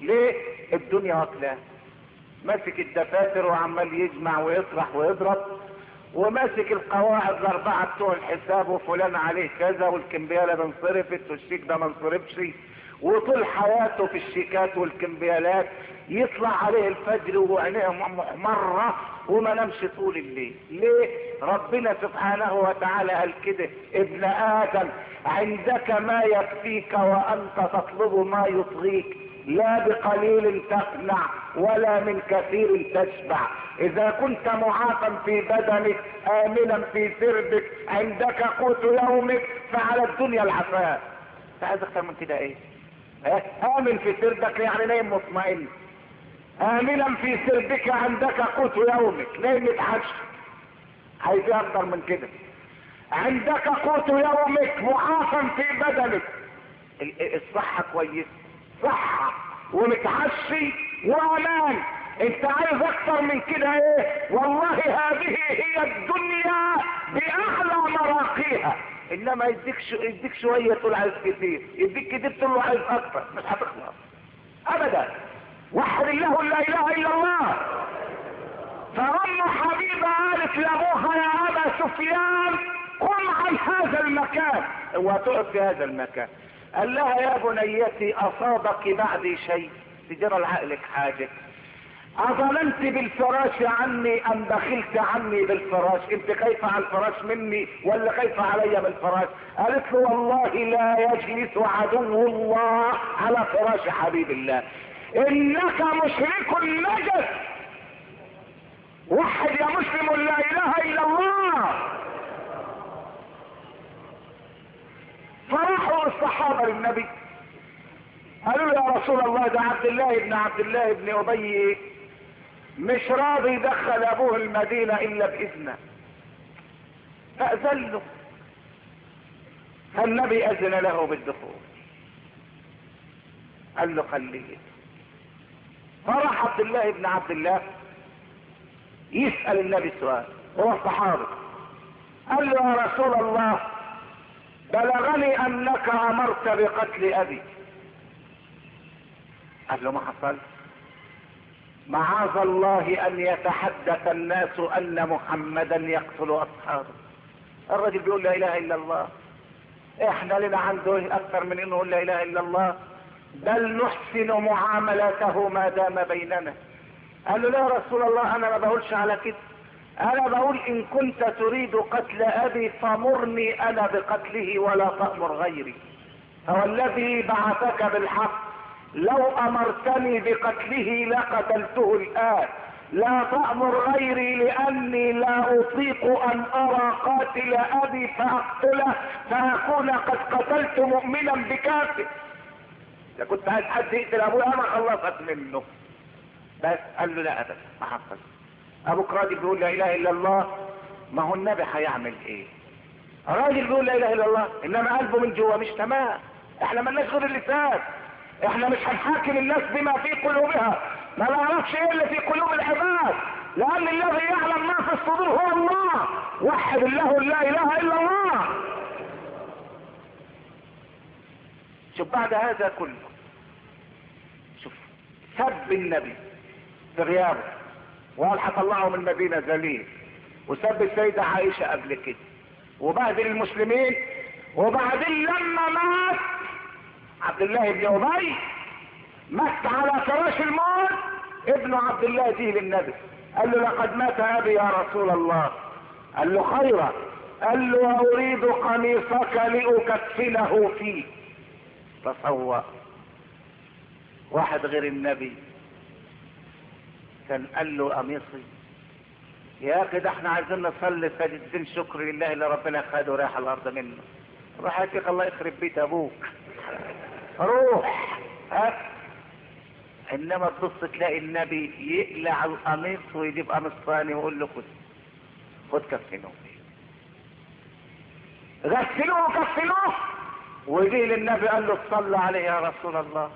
ليه؟ الدنيا واكلاه، ماسك الدفاتر وعمال يجمع ويطرح ويضرب، وماسك القواعد الاربعه بتوع الحساب، وفلان عليه كذا، والكمبياله ده انصرفت والشيك ده ما انصرفش، وطول حياته في الشيكات والكمبيالات، يطلع عليه الفجر وعينيه محمره وما نامش طول الليل. ليه؟ ربنا سبحانه وتعالى قال كده: ابن ادم عندك ما يكفيك وانت تطلب ما يطغيك، لا بقليل تقنع ولا من كثير تشبع. اذا كنت معافى في بدنك امنا في سربك عندك قوت يومك فعلى الدنيا العفاف. انت عايز اكتر من كده ايه؟ امن في سربك يعني نايم مطمئن، امنا في سربك عندك قوت يومك نايم متعشى. عايز ايه اكتر من كده؟ عندك قوت يومك معافى في بدنك، الصحة كويس، صحة ومتعشي وامان. انت عايز اكتر من كده ايه؟ والله هذه هي الدنيا باعلى مراقيها. انما يديك شوية تقول عايز كتير، يديك كتير تقول له عايز اكتر، مش هتخلص ابدا. وحد الله لا اله الا الله. فام حبيبة قالت لابوها: يا ابا سفيان قم عن هذا المكان، وتقف في هذا المكان. قال لها: يا بنيتي اصابك بعدي شيء؟ تجرى لعقلك حاجة؟ اظلمت بالفراش عني ام بخلت عني بالفراش؟ انت خايفة على الفراش مني ولا خايفة علي بالفراش؟ قالت له: والله لا يجلس عدو الله على فراش حبيب الله، انك مشرك نجس. وحد يا مسلم لا اله الا الله. فراحوا الصحابة للنبي قالوا: يا رسول الله، ده عبد الله بن ابي مش راضي يدخل ابوه المدينة الا باذنه، فاذن له. فالنبي اذن له بالدخول، قال له: خليه. فراح عبد الله يسأل النبي سؤال، هو الصحابي. قال له: يا رسول الله، بلغني انك امرت بقتل ابي. قال له: ما حصل؟ معاذ الله ان يتحدث الناس ان محمدا يقتل اصحابه. الرجل بيقول لا اله الا الله، احنا لنا عنده ايه اكثر من انه لا اله الا الله؟ بل نحسن معاملته ما دام بيننا. قال له: لا يا رسول الله، انا ما بقولش على كده، انا بقول ان كنت تريد قتل ابي فمرني انا بقتله ولا تأمر غيري. فوالذي بعثك بالحق لو امرتني بقتله لقتلته الان، لا تأمر غيري لاني لا اطيق ان ارى قاتل ابي فاقتله فاكون قد قتلت مؤمنا بكافر. اذا كنت عايز حد يقتل ابوي انا خلصت منه. بس قال له: لا ابدا، ما حصل. ابوك راجل بيقول لا اله الا الله، ما هو النبي هيعمل ايه؟ راجل بيقول لا اله الا الله انما قلبه من جوه مش تمام. احنا مالناش غير اللسان، احنا مش هنحاكم الناس بما في قلوبها، ما نعرفش ايه اللي في قلوب العباد، لان الذي يعلم ما في الصدور هو الله. وحد الله لا اله الا الله. شوف بعد هذا كله، شوف سب النبي في غيابه وقال هطلعه من المدينه ذليل، وسب السيده عائشه قبل كده، وبهدل المسلمين. وبعدين لما مات عبد الله بن ابي، مات على فراش الموت، ابن عبد الله جه للنبي قال له: لقد مات ابي يا رسول الله. قال له: خيرا. قال له: اريد قميصك لاكفنه فيه. تصور واحد غير النبي كان قال له: قميصي يا اخي، ده احنا عايزين نصلي سجدتين شكر لله اللي ربنا خده راح الارض منه. روح يا شيخ الله يخرب بيت ابوك، روح هات. انما تبص تلاقي النبي يقلع القميص ويجيب قميص ثاني ويقول له: خد كفنوه، غسلوه وكفنوه. ويجي للنبي قال له: صلى عليه يا رسول الله.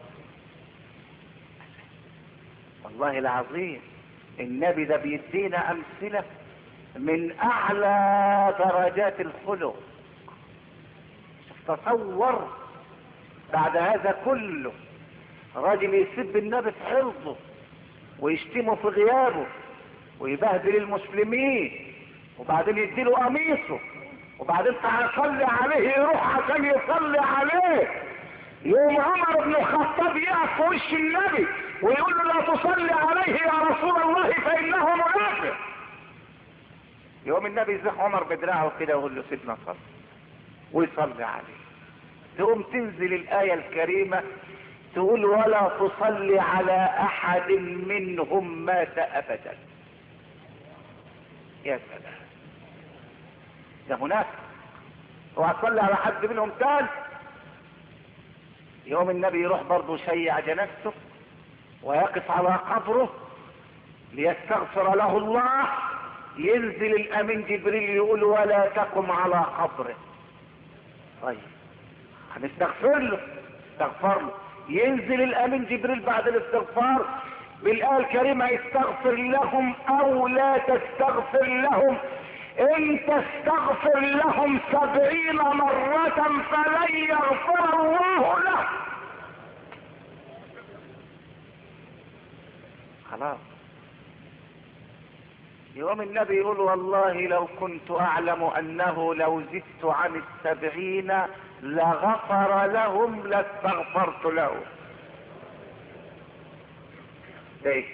والله العظيم النبي ده بيدينا امثله من اعلى درجات الخلق. تصور بعد هذا كله راجل يسب النبي في حرضه ويشتمه في غيابه ويبهدل المسلمين وبعدين يديله قميصه وبعدين تعالى صلي عليه يروح عشان يصلي عليه. يوم عمر بن الخطاب يقف في وش النبي ويقول له لا تصلي عليه يا رسول الله فانه منافق. يوم النبي يزح عمر بدراعه كده ويقول له سيدنا صلي ويصلي عليه. تقوم تنزل الآية الكريمة تقول ولا تصلي على احد منهم مات ابدا. يا سلام، ده منافق. وهتصلي على حد منهم تاني. يوم النبي يروح برضه يشيع جنازته ويقف على قبره ليستغفر له الله. ينزل الامين جبريل يقول ولا تقم على قبره. طيب هنستغفر له، استغفر له. ينزل الامين جبريل بعد الاستغفار بالايه الكريمه استغفر لهم او لا تستغفر لهم ان تستغفر لهم 70 مرة فلن يغفر الله له. خلاص. يوم النبي يقول والله لو كنت اعلم انه لو زدت عن 70 لغفر لهم لاستغفرت له. ده ايه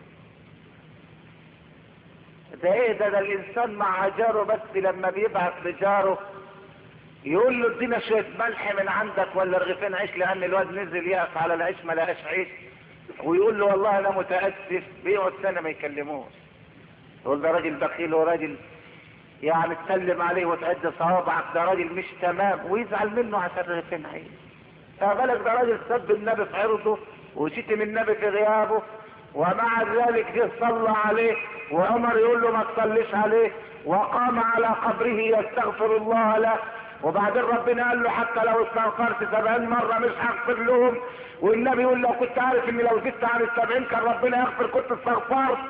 ده ايه ده الانسان مع جاره بس لما بيبعت لجاره يقول له ادينا شويه ملح من عندك ولا رغيفين عيش لان الواد نزل يقف على العيش ما لقاش عيش ويقول له والله انا متاسف. بيقعد سنه ما يكلموش. يقول ده راجل بخيل وراجل يعني تسلم عليه وتعد صوابعك، ده راجل مش تمام ويزعل منه عشان رغيفين عيش. فبالك ده راجل سب النبي في عرضه وشتم النبي في غيابه ومع ذلك جه صلى عليه وعمر يقول له ما تصليش عليه وقام على قبره يستغفر الله له. وبعدين ربنا قال له حتى لو استغفرت 70 مرة مش هغفر لهم. والنبي يقول لو كنت عارف اني لو زدت عن 70 كان ربنا يغفر كنت استغفرت.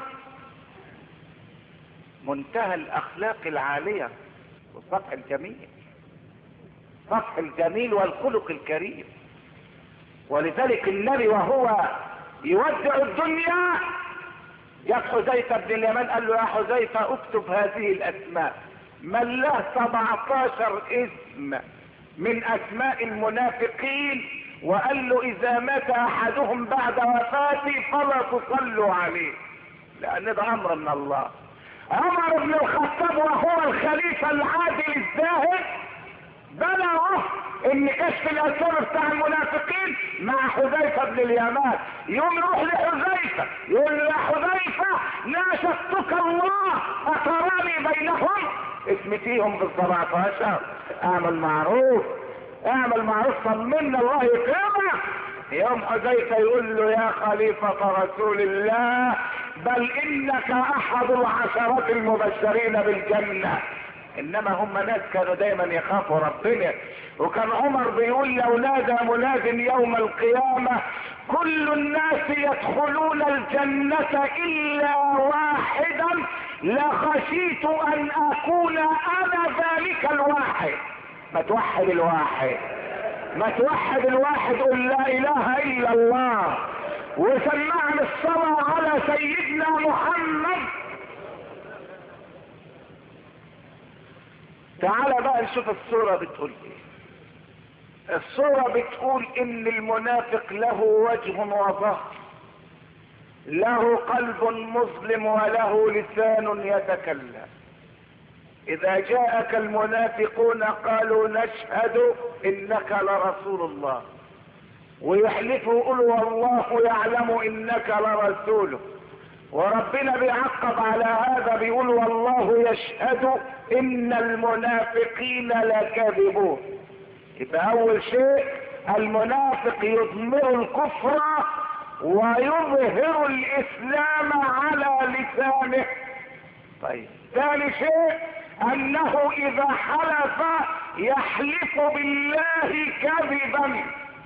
منتهى الاخلاق العالية والصفح الجميل، الصفح الجميل والخلق الكريم. ولذلك النبي وهو يودع الدنيا جاء حذيفة بن اليمان قال له يا حذيفة اكتب هذه الاسماء. من له 17 اسم من اسماء المنافقين وقال له اذا مات احدهم بعد وفاتي فلا تصلوا عليه لان ده امر من الله. عمر بن الخطاب وهو الخليفة العادل الزاهد بلغه ان كشف الاسرار بتاع المنافقين مع حذيفة بن اليمان. يوم يروح لحذيفة يقول له يا حذيفة ناشدتك الله اتراني بينهم اسمتيهم بال17. اعمل معروف اعمل معروف طمنا الله يكرمك. يوم حذيفة يقول له يا خليفة رسول الله بل انك احد العشرة المبشرين بالجنة. انما هم ناس كانوا دايما يخافوا ربنا. وكان عمر بيقول لو نادى مناد يوم القيامة كل الناس يدخلون الجنة الا واحدا لخشيت ان اكون انا ذلك الواحد. ما توحد الواحد، ما توحد الواحد، قل لا اله الا الله وسمعنا الصلاة على سيدنا محمد. تعال بقى نشوف الصورة بتقول ايه. الصورة بتقول ان المنافق له وجه وظهر، له قلب مظلم وله لسان يتكلم. اذا جاءك المنافقون قالوا نشهد انك لرسول الله ويحلفوا يقولوا والله يعلم انك لرسوله. وربنا بيعقب على هذا بيقول والله يشهد ان المنافقين لكاذبون. يبقى اول شيء المنافق يضمر الكفر ويظهر الاسلام على لسانه. طيب ثاني شيء انه اذا حلف يحلف بالله كذبا.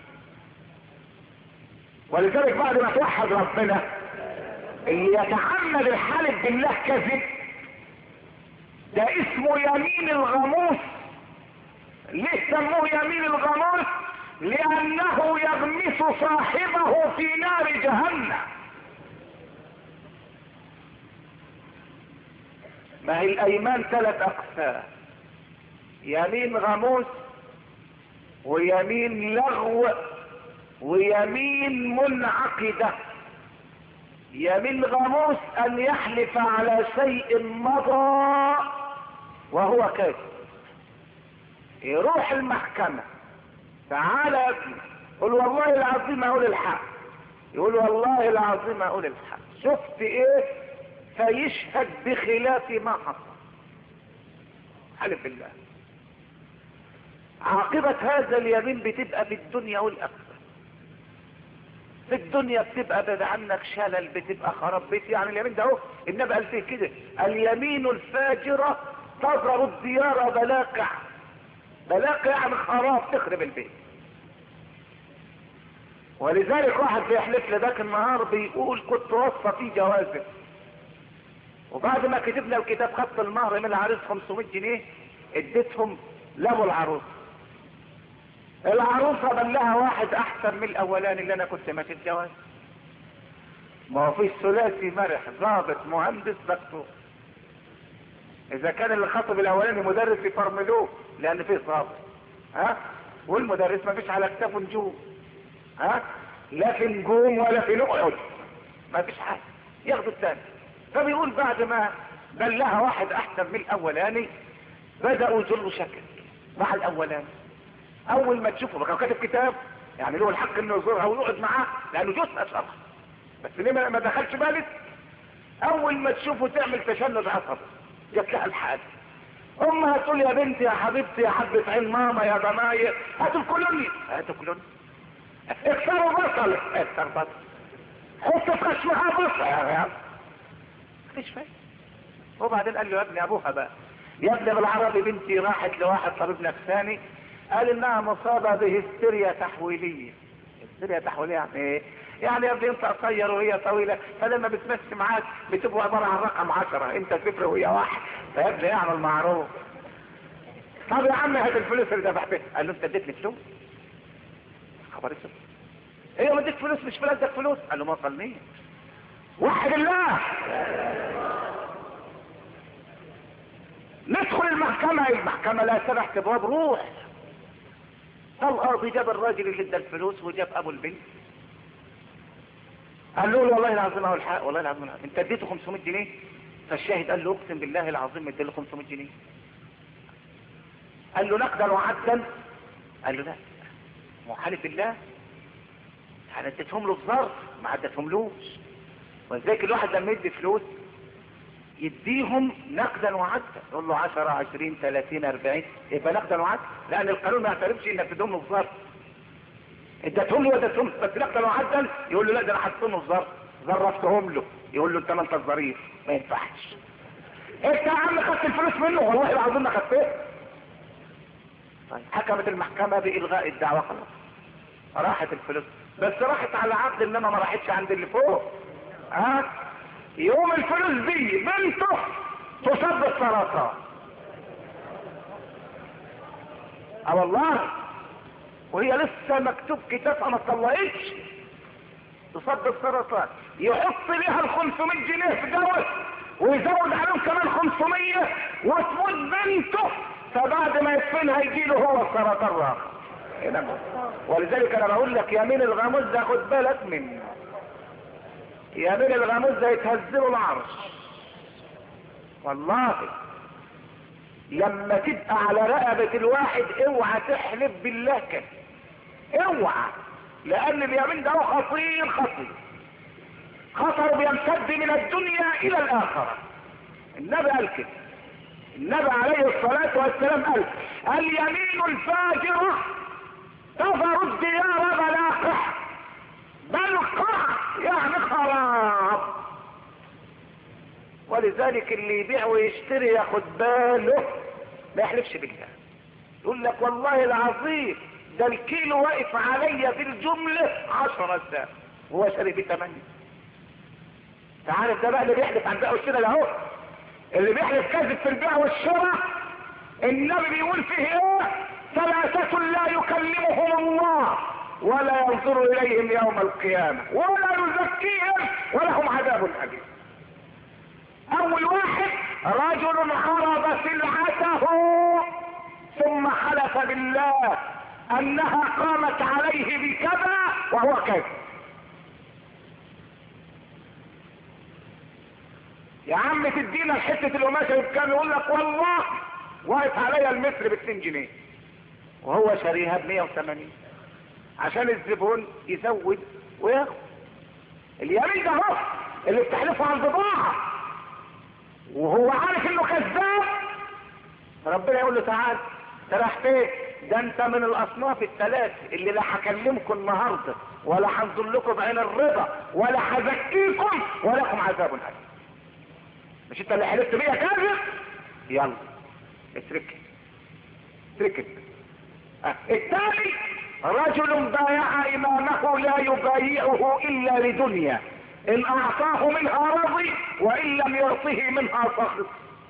ولذلك بعد ما توحد ربنا اللي يتعمد الحلف بالله كذب ده اسمه يمين الغموس. ليه سموه يمين الغموس؟ لانه يغمس صاحبه في نار جهنم. ما هي الايمان 3 اقسام: يمين غموس، ويمين لغو، ويمين منعقدة. يمين غموس ان يحلف على شيء مضى وهو كاذب. يروح المحكمة: تعالى يا ابني، قل والله العظيم اقول الحق. يقول والله العظيم اقول الحق. شفت ايه؟ فيشهد بخلاف ما حصل. حلف بالله. عاقبة هذا اليمين بتبقى في الدنيا والاخرة. في الدنيا بتبقى بعد عنك شلل، بتبقى خراب بيت. يعني اليمين ده اهو النبي قال فيه كده: اليمين الفاجرة تضرب الديار بلاقع. بلاقع يعني خراب، تخرب البيت. ولذلك واحد بيحلف لي ذاك النهار بيقول: كنت وصى في جوازب، وبعد ما كتبنا الكتاب خدت المهر من العريس 500 جنيه اديتهم لابو العروس. العروسه بلها واحد احسن من الاولاني اللي انا كنت ماشي الجواز. ما هو في ثلاثي مرح: ضابط مهندس دكتور. اذا كان اللي خطب الاولاني مدرس يفرملوه لان فيه ضابط، والمدرس ما فيش على كتافه نجوم، لا في نجوم ولا في لؤلؤ، ما فيش حاجه، ياخدوا الثاني. فبيقول بعد ما بلها واحد احسن من الاولاني بدأوا يجروا شكل مع الاولاني. اول ما تشوفه بقى كاتب كتاب، يعني له الحق انه يزورها ويقعد معاه لانه جثه شرح، بس ليه ما دخلش بالك؟ اول ما تشوفه تعمل تشنج عصبي، جات لها الحاجه. امها تقول: يا بنتي يا حبيبتي يا حبة عين ماما يا ضنايا، هاتوا الكولوني. هاتوا الكولوني. اكسروا بصل. اكسر بصل. حطوا في خشمها بصل. مفيش فايده. وبعدين قال له: يا ابني ابوها بقى، يا ابني بالعربي بنتي راحت لواحد طبيب نفساني قال انها مصابه بهستيريا تحويليه. هستيريا تحويليه يعني ايه؟ يعني يا ابني انت قصير وهي طويله، فلما بتمشي معاك بتبقى عباره عن رقم 10، انت 0 وهي 1. فيا ابني اعمل معروف. طب يا عم هات الفلوس اللي دفعتها. قال له: انت اديتني فلوس؟ خبر اسود. ايه ما اديت فلوس؟ مش فلوسك فلوس. قال له: ما وصلنيش. وحد الله. ندخل المحكمة. المحكمة لا سمح تبواب روح. القاضي جاب الراجل اللي ادى الفلوس وجاب ابو البنت. قال له: والله العظيم اهو الحق، والله العظيم انت اديته 500 جنيه. فالشاهد قال له: اقسم بالله العظيم ادي له 500 جنيه. قال له: نقدا وعدا. قال له: لا، محالف بالله، انا اديتهم له في ظرف ما اديتهملوش. ولذلك الواحد لما يدي فلوس يديهم نقدا وعدا، يقول له 10 20 30 40 يبقى نقدا وعدا، لان القانون ما يعترفش انك تديهم له في ظرف. اديتهم له واديتهم بس نقدا وعدا، يقول له: لا ده انا حطيتهم له في ظرف، ظرفتهم له. يقول له: انت ما انت الظريف، ما ينفعش. انت يا عم خدت الفلوس منه؟ والله العظيم ما خدتها. طيب حكمت المحكمة بإلغاء الدعوة، خلاص راحت الفلوس، بس راحت على عبد انما ما راحتش عند اللي فوق. يوم الفلوس دي بنته تصاب بالسرطان. والله وهي لسه مكتوب كتابها ما طلعتش، تصاب بالسرطان. يحط ليها ال 500 جنيه في دواء ويزود عليهم كمان 500 وتموت بنته، فبعد ما يدفنها يجي له هو السرطان راخر. ولذلك انا بقول لك يمين الغموس ده خد بالك منه. يمين الغموس ده يتهزله العرش والله. لما تبقى على رقبة الواحد اوعى تحلف بالله كده، اوعى، لان اليمين ده خطير خطير، خطر بيمتد من الدنيا الى الاخرة. النبي قال كده، النبي عليه الصلاة والسلام قال: اليمين الفاجرة تظهر الديار بلاقح، بلقع يعني خراب. ولذلك اللي يبيع ويشتري ياخد باله ما يحلفش بالله. يقول لك: والله العظيم ده الكيلو واقف عليا في الجملة 10 ساعة وهو شاري ب8. تعرف ده بقى اللي بيحلف عن البيع والشراء اهو، اللي بيحلف كذب في البيع والشراء. النبي بيقول فيه ايه؟ ثلاثة لا يكلمهم الله ولا ينظر اليهم يوم القيامة ولا يزكيهم ولهم عذاب أليم. اول واحد رجل عرض سلعته ثم حلف بالله انها قامت عليه بكذا وهو كذب. يا عم تدينا حتة القماشة بكام؟ يقول لك والله واقف عليا المتر ب2 جنيه وهو شاريها ب180 عشان الزبون يزود وياخد. اليمين ده هو اللي بتحلفه على البضاعة وهو عارف انه كذاب. ربنا يقول له تعال تريح فين؟ ده انت من الاصناف ال3 اللي لا هكلمكم النهارده ولا هنظر لكم بعين الرضا ولا هزكيكم ولكم عذاب أليم. مش انت اللي حلفت بيا كاذب؟ يلا اتركت. الثاني رجل بايع امامه لا يبايعه الا لدنيا ان اعطاه منها رضي وان لم يعطه منها سخط.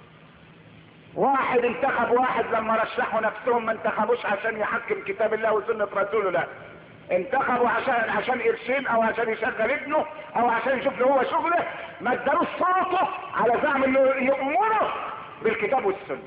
واحد انتخب واحد لما رشحوا نفسهم ما انتخبوش عشان يحكم كتاب الله وسنة رسوله، لا انتخبوا عشان قرشين او عشان يشغل ابنه او عشان يشوف له هو شغله. ما ادالوش صوته على زعم انه يأمره بالكتاب والسنة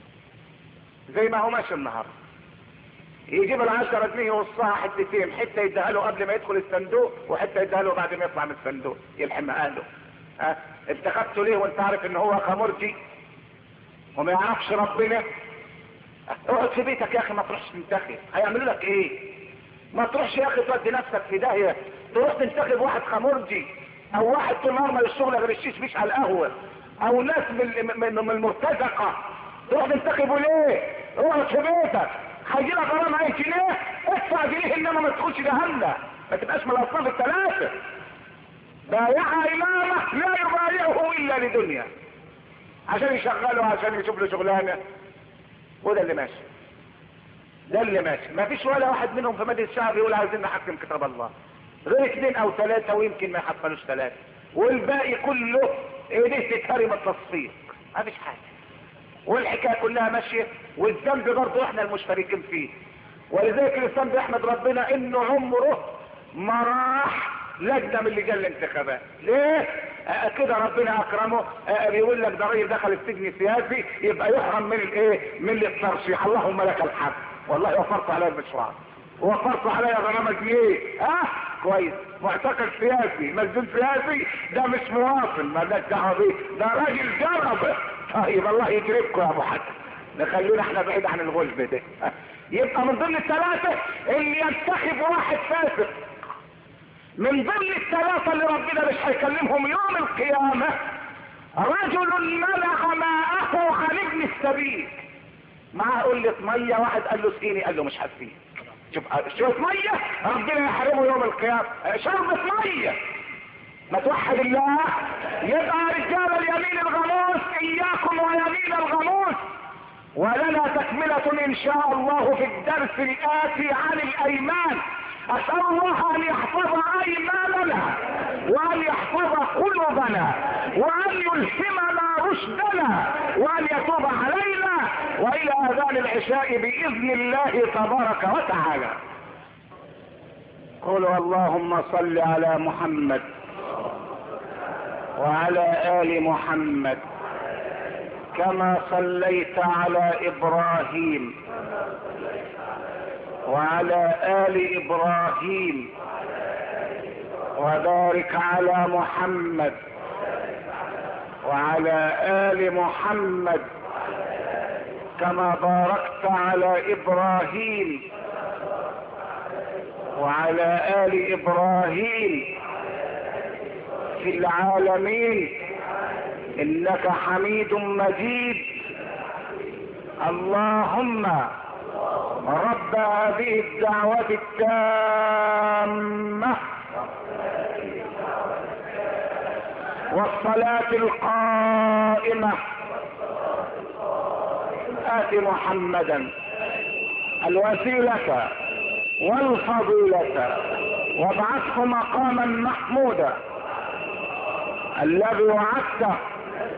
زي ما هو ماشي النهارده. يجيب ال10 جنيه يوصها حتتين، حته يديها له قبل ما يدخل الصندوق وحته يديها له بعد ما يطلع من الصندوق يلحم اهله. انتخبته ليه وانت عارف ان هو خمرجي وما يعرفش ربنا؟ اقعد في بيتك يا اخي ما تروحش تنتخب. هيعملوا لك ايه؟ ما تروحش يا اخي تودي نفسك في داهيه تروح تنتخب واحد خمرجي او واحد طول النهار ما الشغل غير الشيش على القهوه او ناس من المرتزقه. تروح تنتخبه ليه؟ اقعد في بيتك. هيجي لك غرامه 1 جنيه ادفع جنيه انما ما تدخلش جهنم، ما تبقاش من الاصناف ال3. بايع امامه لا يبايعه الا لدنيا عشان يشغله عشان يشوف له شغلانه. وده اللي ماشي، ده اللي ماشي. ما فيش ولا واحد منهم في مجلس الشعب يقول عايزين نحكم كتاب الله غير 2 أو 3 ويمكن ما يحصلوش 3 والباقي كله ايديه تتهرم التصفيق. ما فيش حاجه والحكايه كلها ماشيه والذنب برضه احنا المشتركين فيه. ولذلك الانسان بيحمد ربنا انه عمره ما راح لجنه من لجان الانتخابات. ليه؟ كده ربنا اكرمه. بيقول لك ده راجل دخل السجن سياسي يبقى يحرم من الايه؟ من الترشيح. اللهم لك الحمد. والله وفرت عليا المشروع ووفرت عليا غرامه جنيه. كويس. معتقل سياسي مسجون سياسي ده مش مواطن مالناش دعوه بيه، ده راجل جرب. طيب الله يكرمكم يا ابو حسن، نخلينا احنا بعيد عن الغلب ده. يبقى من ضمن ال3 اللي ينتخب واحد فاسق. من ضمن ال3 اللي ربنا مش هيكلمهم يوم القيامة رجل منع ماءه عن ابن السبيل. معاه قلة مية، واحد قال له اسقيني، قال له مش هسقيك. شوف شوية مية ربنا يحرمه يوم القيامة. شربة مية. ما توحد الله. يبقى رجال اليمين الغموس اياكم ويمين الغموس. ولنا تكملة ان شاء الله في الدرس الاتي عن الايمان. اسأل الله ان يحفظ ايماننا وان يحفظ قلوبنا وان يلهمنا رشدنا وان يتوب علينا والى اذان العشاء باذن الله تبارك وتعالى. قولوا اللهم صل على محمد وعلى آل محمد كما صليت على إبراهيم وعلى آل إبراهيم وبارك على محمد وعلى آل محمد كما باركت على إبراهيم وعلى آل إبراهيم في العالمين إنك حميد مجيد. اللهم رب هذه الدعوة التامة والصلاة القائمة آت محمدا الوسيلة والفضيلة وابعثه مقاما محمودا الذي وعدته.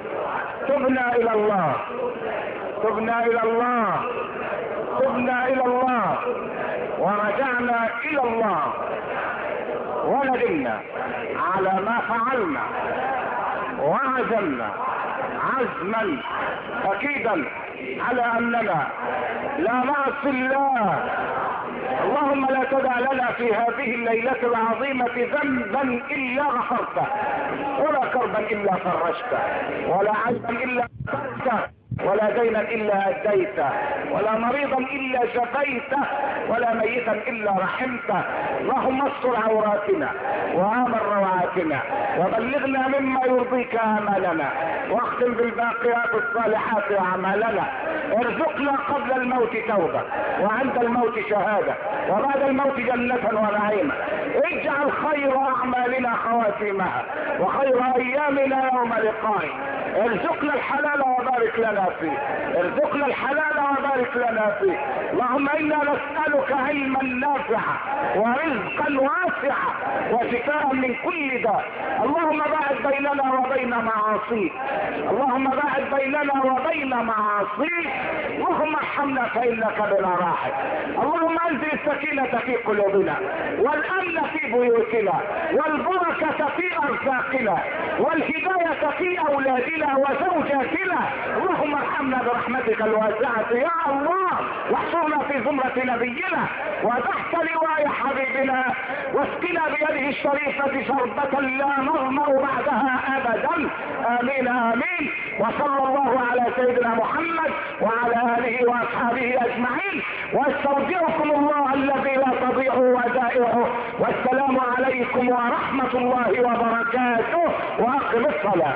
تبنا إلى الله تبنا إلى الله تبنا إلى الله. الله ورجعنا الى الله وندمنا على ما فعلنا وعزمنا عزما اكيدا على اننا لا نعصي الله. اللهم لا تدع لنا في هذه الليلة العظيمة ذنبا الا غفرته، ولا كربا الا فرجته، ولا عيبا الا غفرته، ولا دينا الا اديته، ولا مريضا الا شفيته، ولا ميتا الا رحمته. اللهم استر عوراتنا وامن روعاتنا وبلغنا مما يرضيك امالنا، واختم بالباقيات الصالحات اعمالنا. ارزقنا قبل الموت توبة، وعند الموت شهادة، وبعد الموت جنة ونعيما. اجعل خير اعمالنا خواتيمها، وخير ايامنا يوم لقائك. ارزقنا الحلال وبارك لنا فيه، ارزقنا الحلال وبارك لنا فيه. اللهم انا نسألك علما نافعا ورزقا واسعا وشفاء من كل داء. اللهم باعد بيننا وبين معاصيك، اللهم باعد بيننا وبين معاصيك. اللهم ارحمنا فانك بنا راحم. اللهم انزل السكينة في قلوبنا، والامن في بيوتنا، والبركة في ارزاقنا، والهداية في اولادنا وزوجاتنا. اللهم ارحمنا برحمتك الواسعة يا الله، واحشرنا في زمرة نبينا وتحت لواء حبيبنا، واسقنا بيده الشريفة شربة لا نظمأ بعدها ابدا. امين امين. وصلى الله على سيدنا محمد وعلى اله واصحابه اجمعين، واستودعكم الله الذي لا تضيع ودائعه. والسلام عليكم ورحمة الله وبركاته. واقم الصلاة.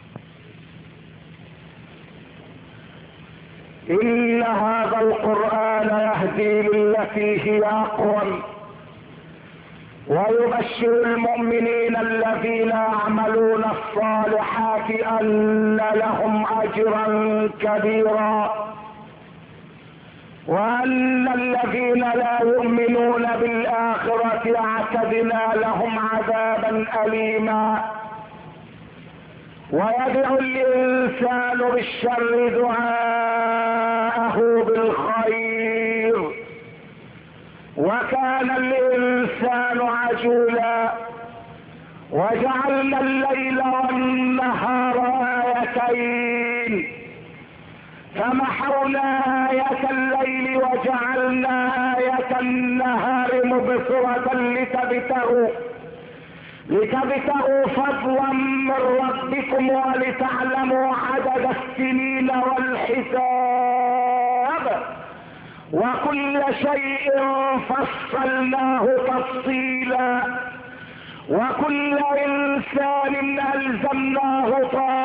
إن هذا القرآن يهدي للتي هي أقوم، ويبشر المؤمنين الذين يعملون الصالحات أن لهم أجرا كبيرا، وأن الذين لا يؤمنون بالآخرة اعتدنا لهم عذابا أليما. ويدعو الإنسان بالشر دعاءه بالخير، وكان الإنسان عجولا. وجعلنا الليل والنهار آيتين، فمحونا آية الليل وجعلنا آية النهار مبصرة لتبتغوا فضلا من ربكم ولتعلموا عدد السنين والحساب، وكل شيء فصلناه تفصيلا، وكل انسان الزمناه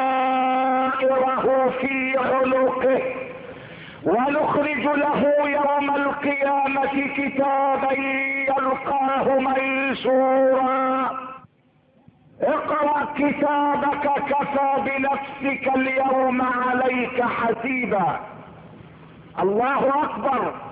طائره في عنقه، ونخرج له يوم القيامة كتابا يلقاه منشورا. اقرأ كتابك كفى بنفسك اليوم عليك حسيبا. الله اكبر.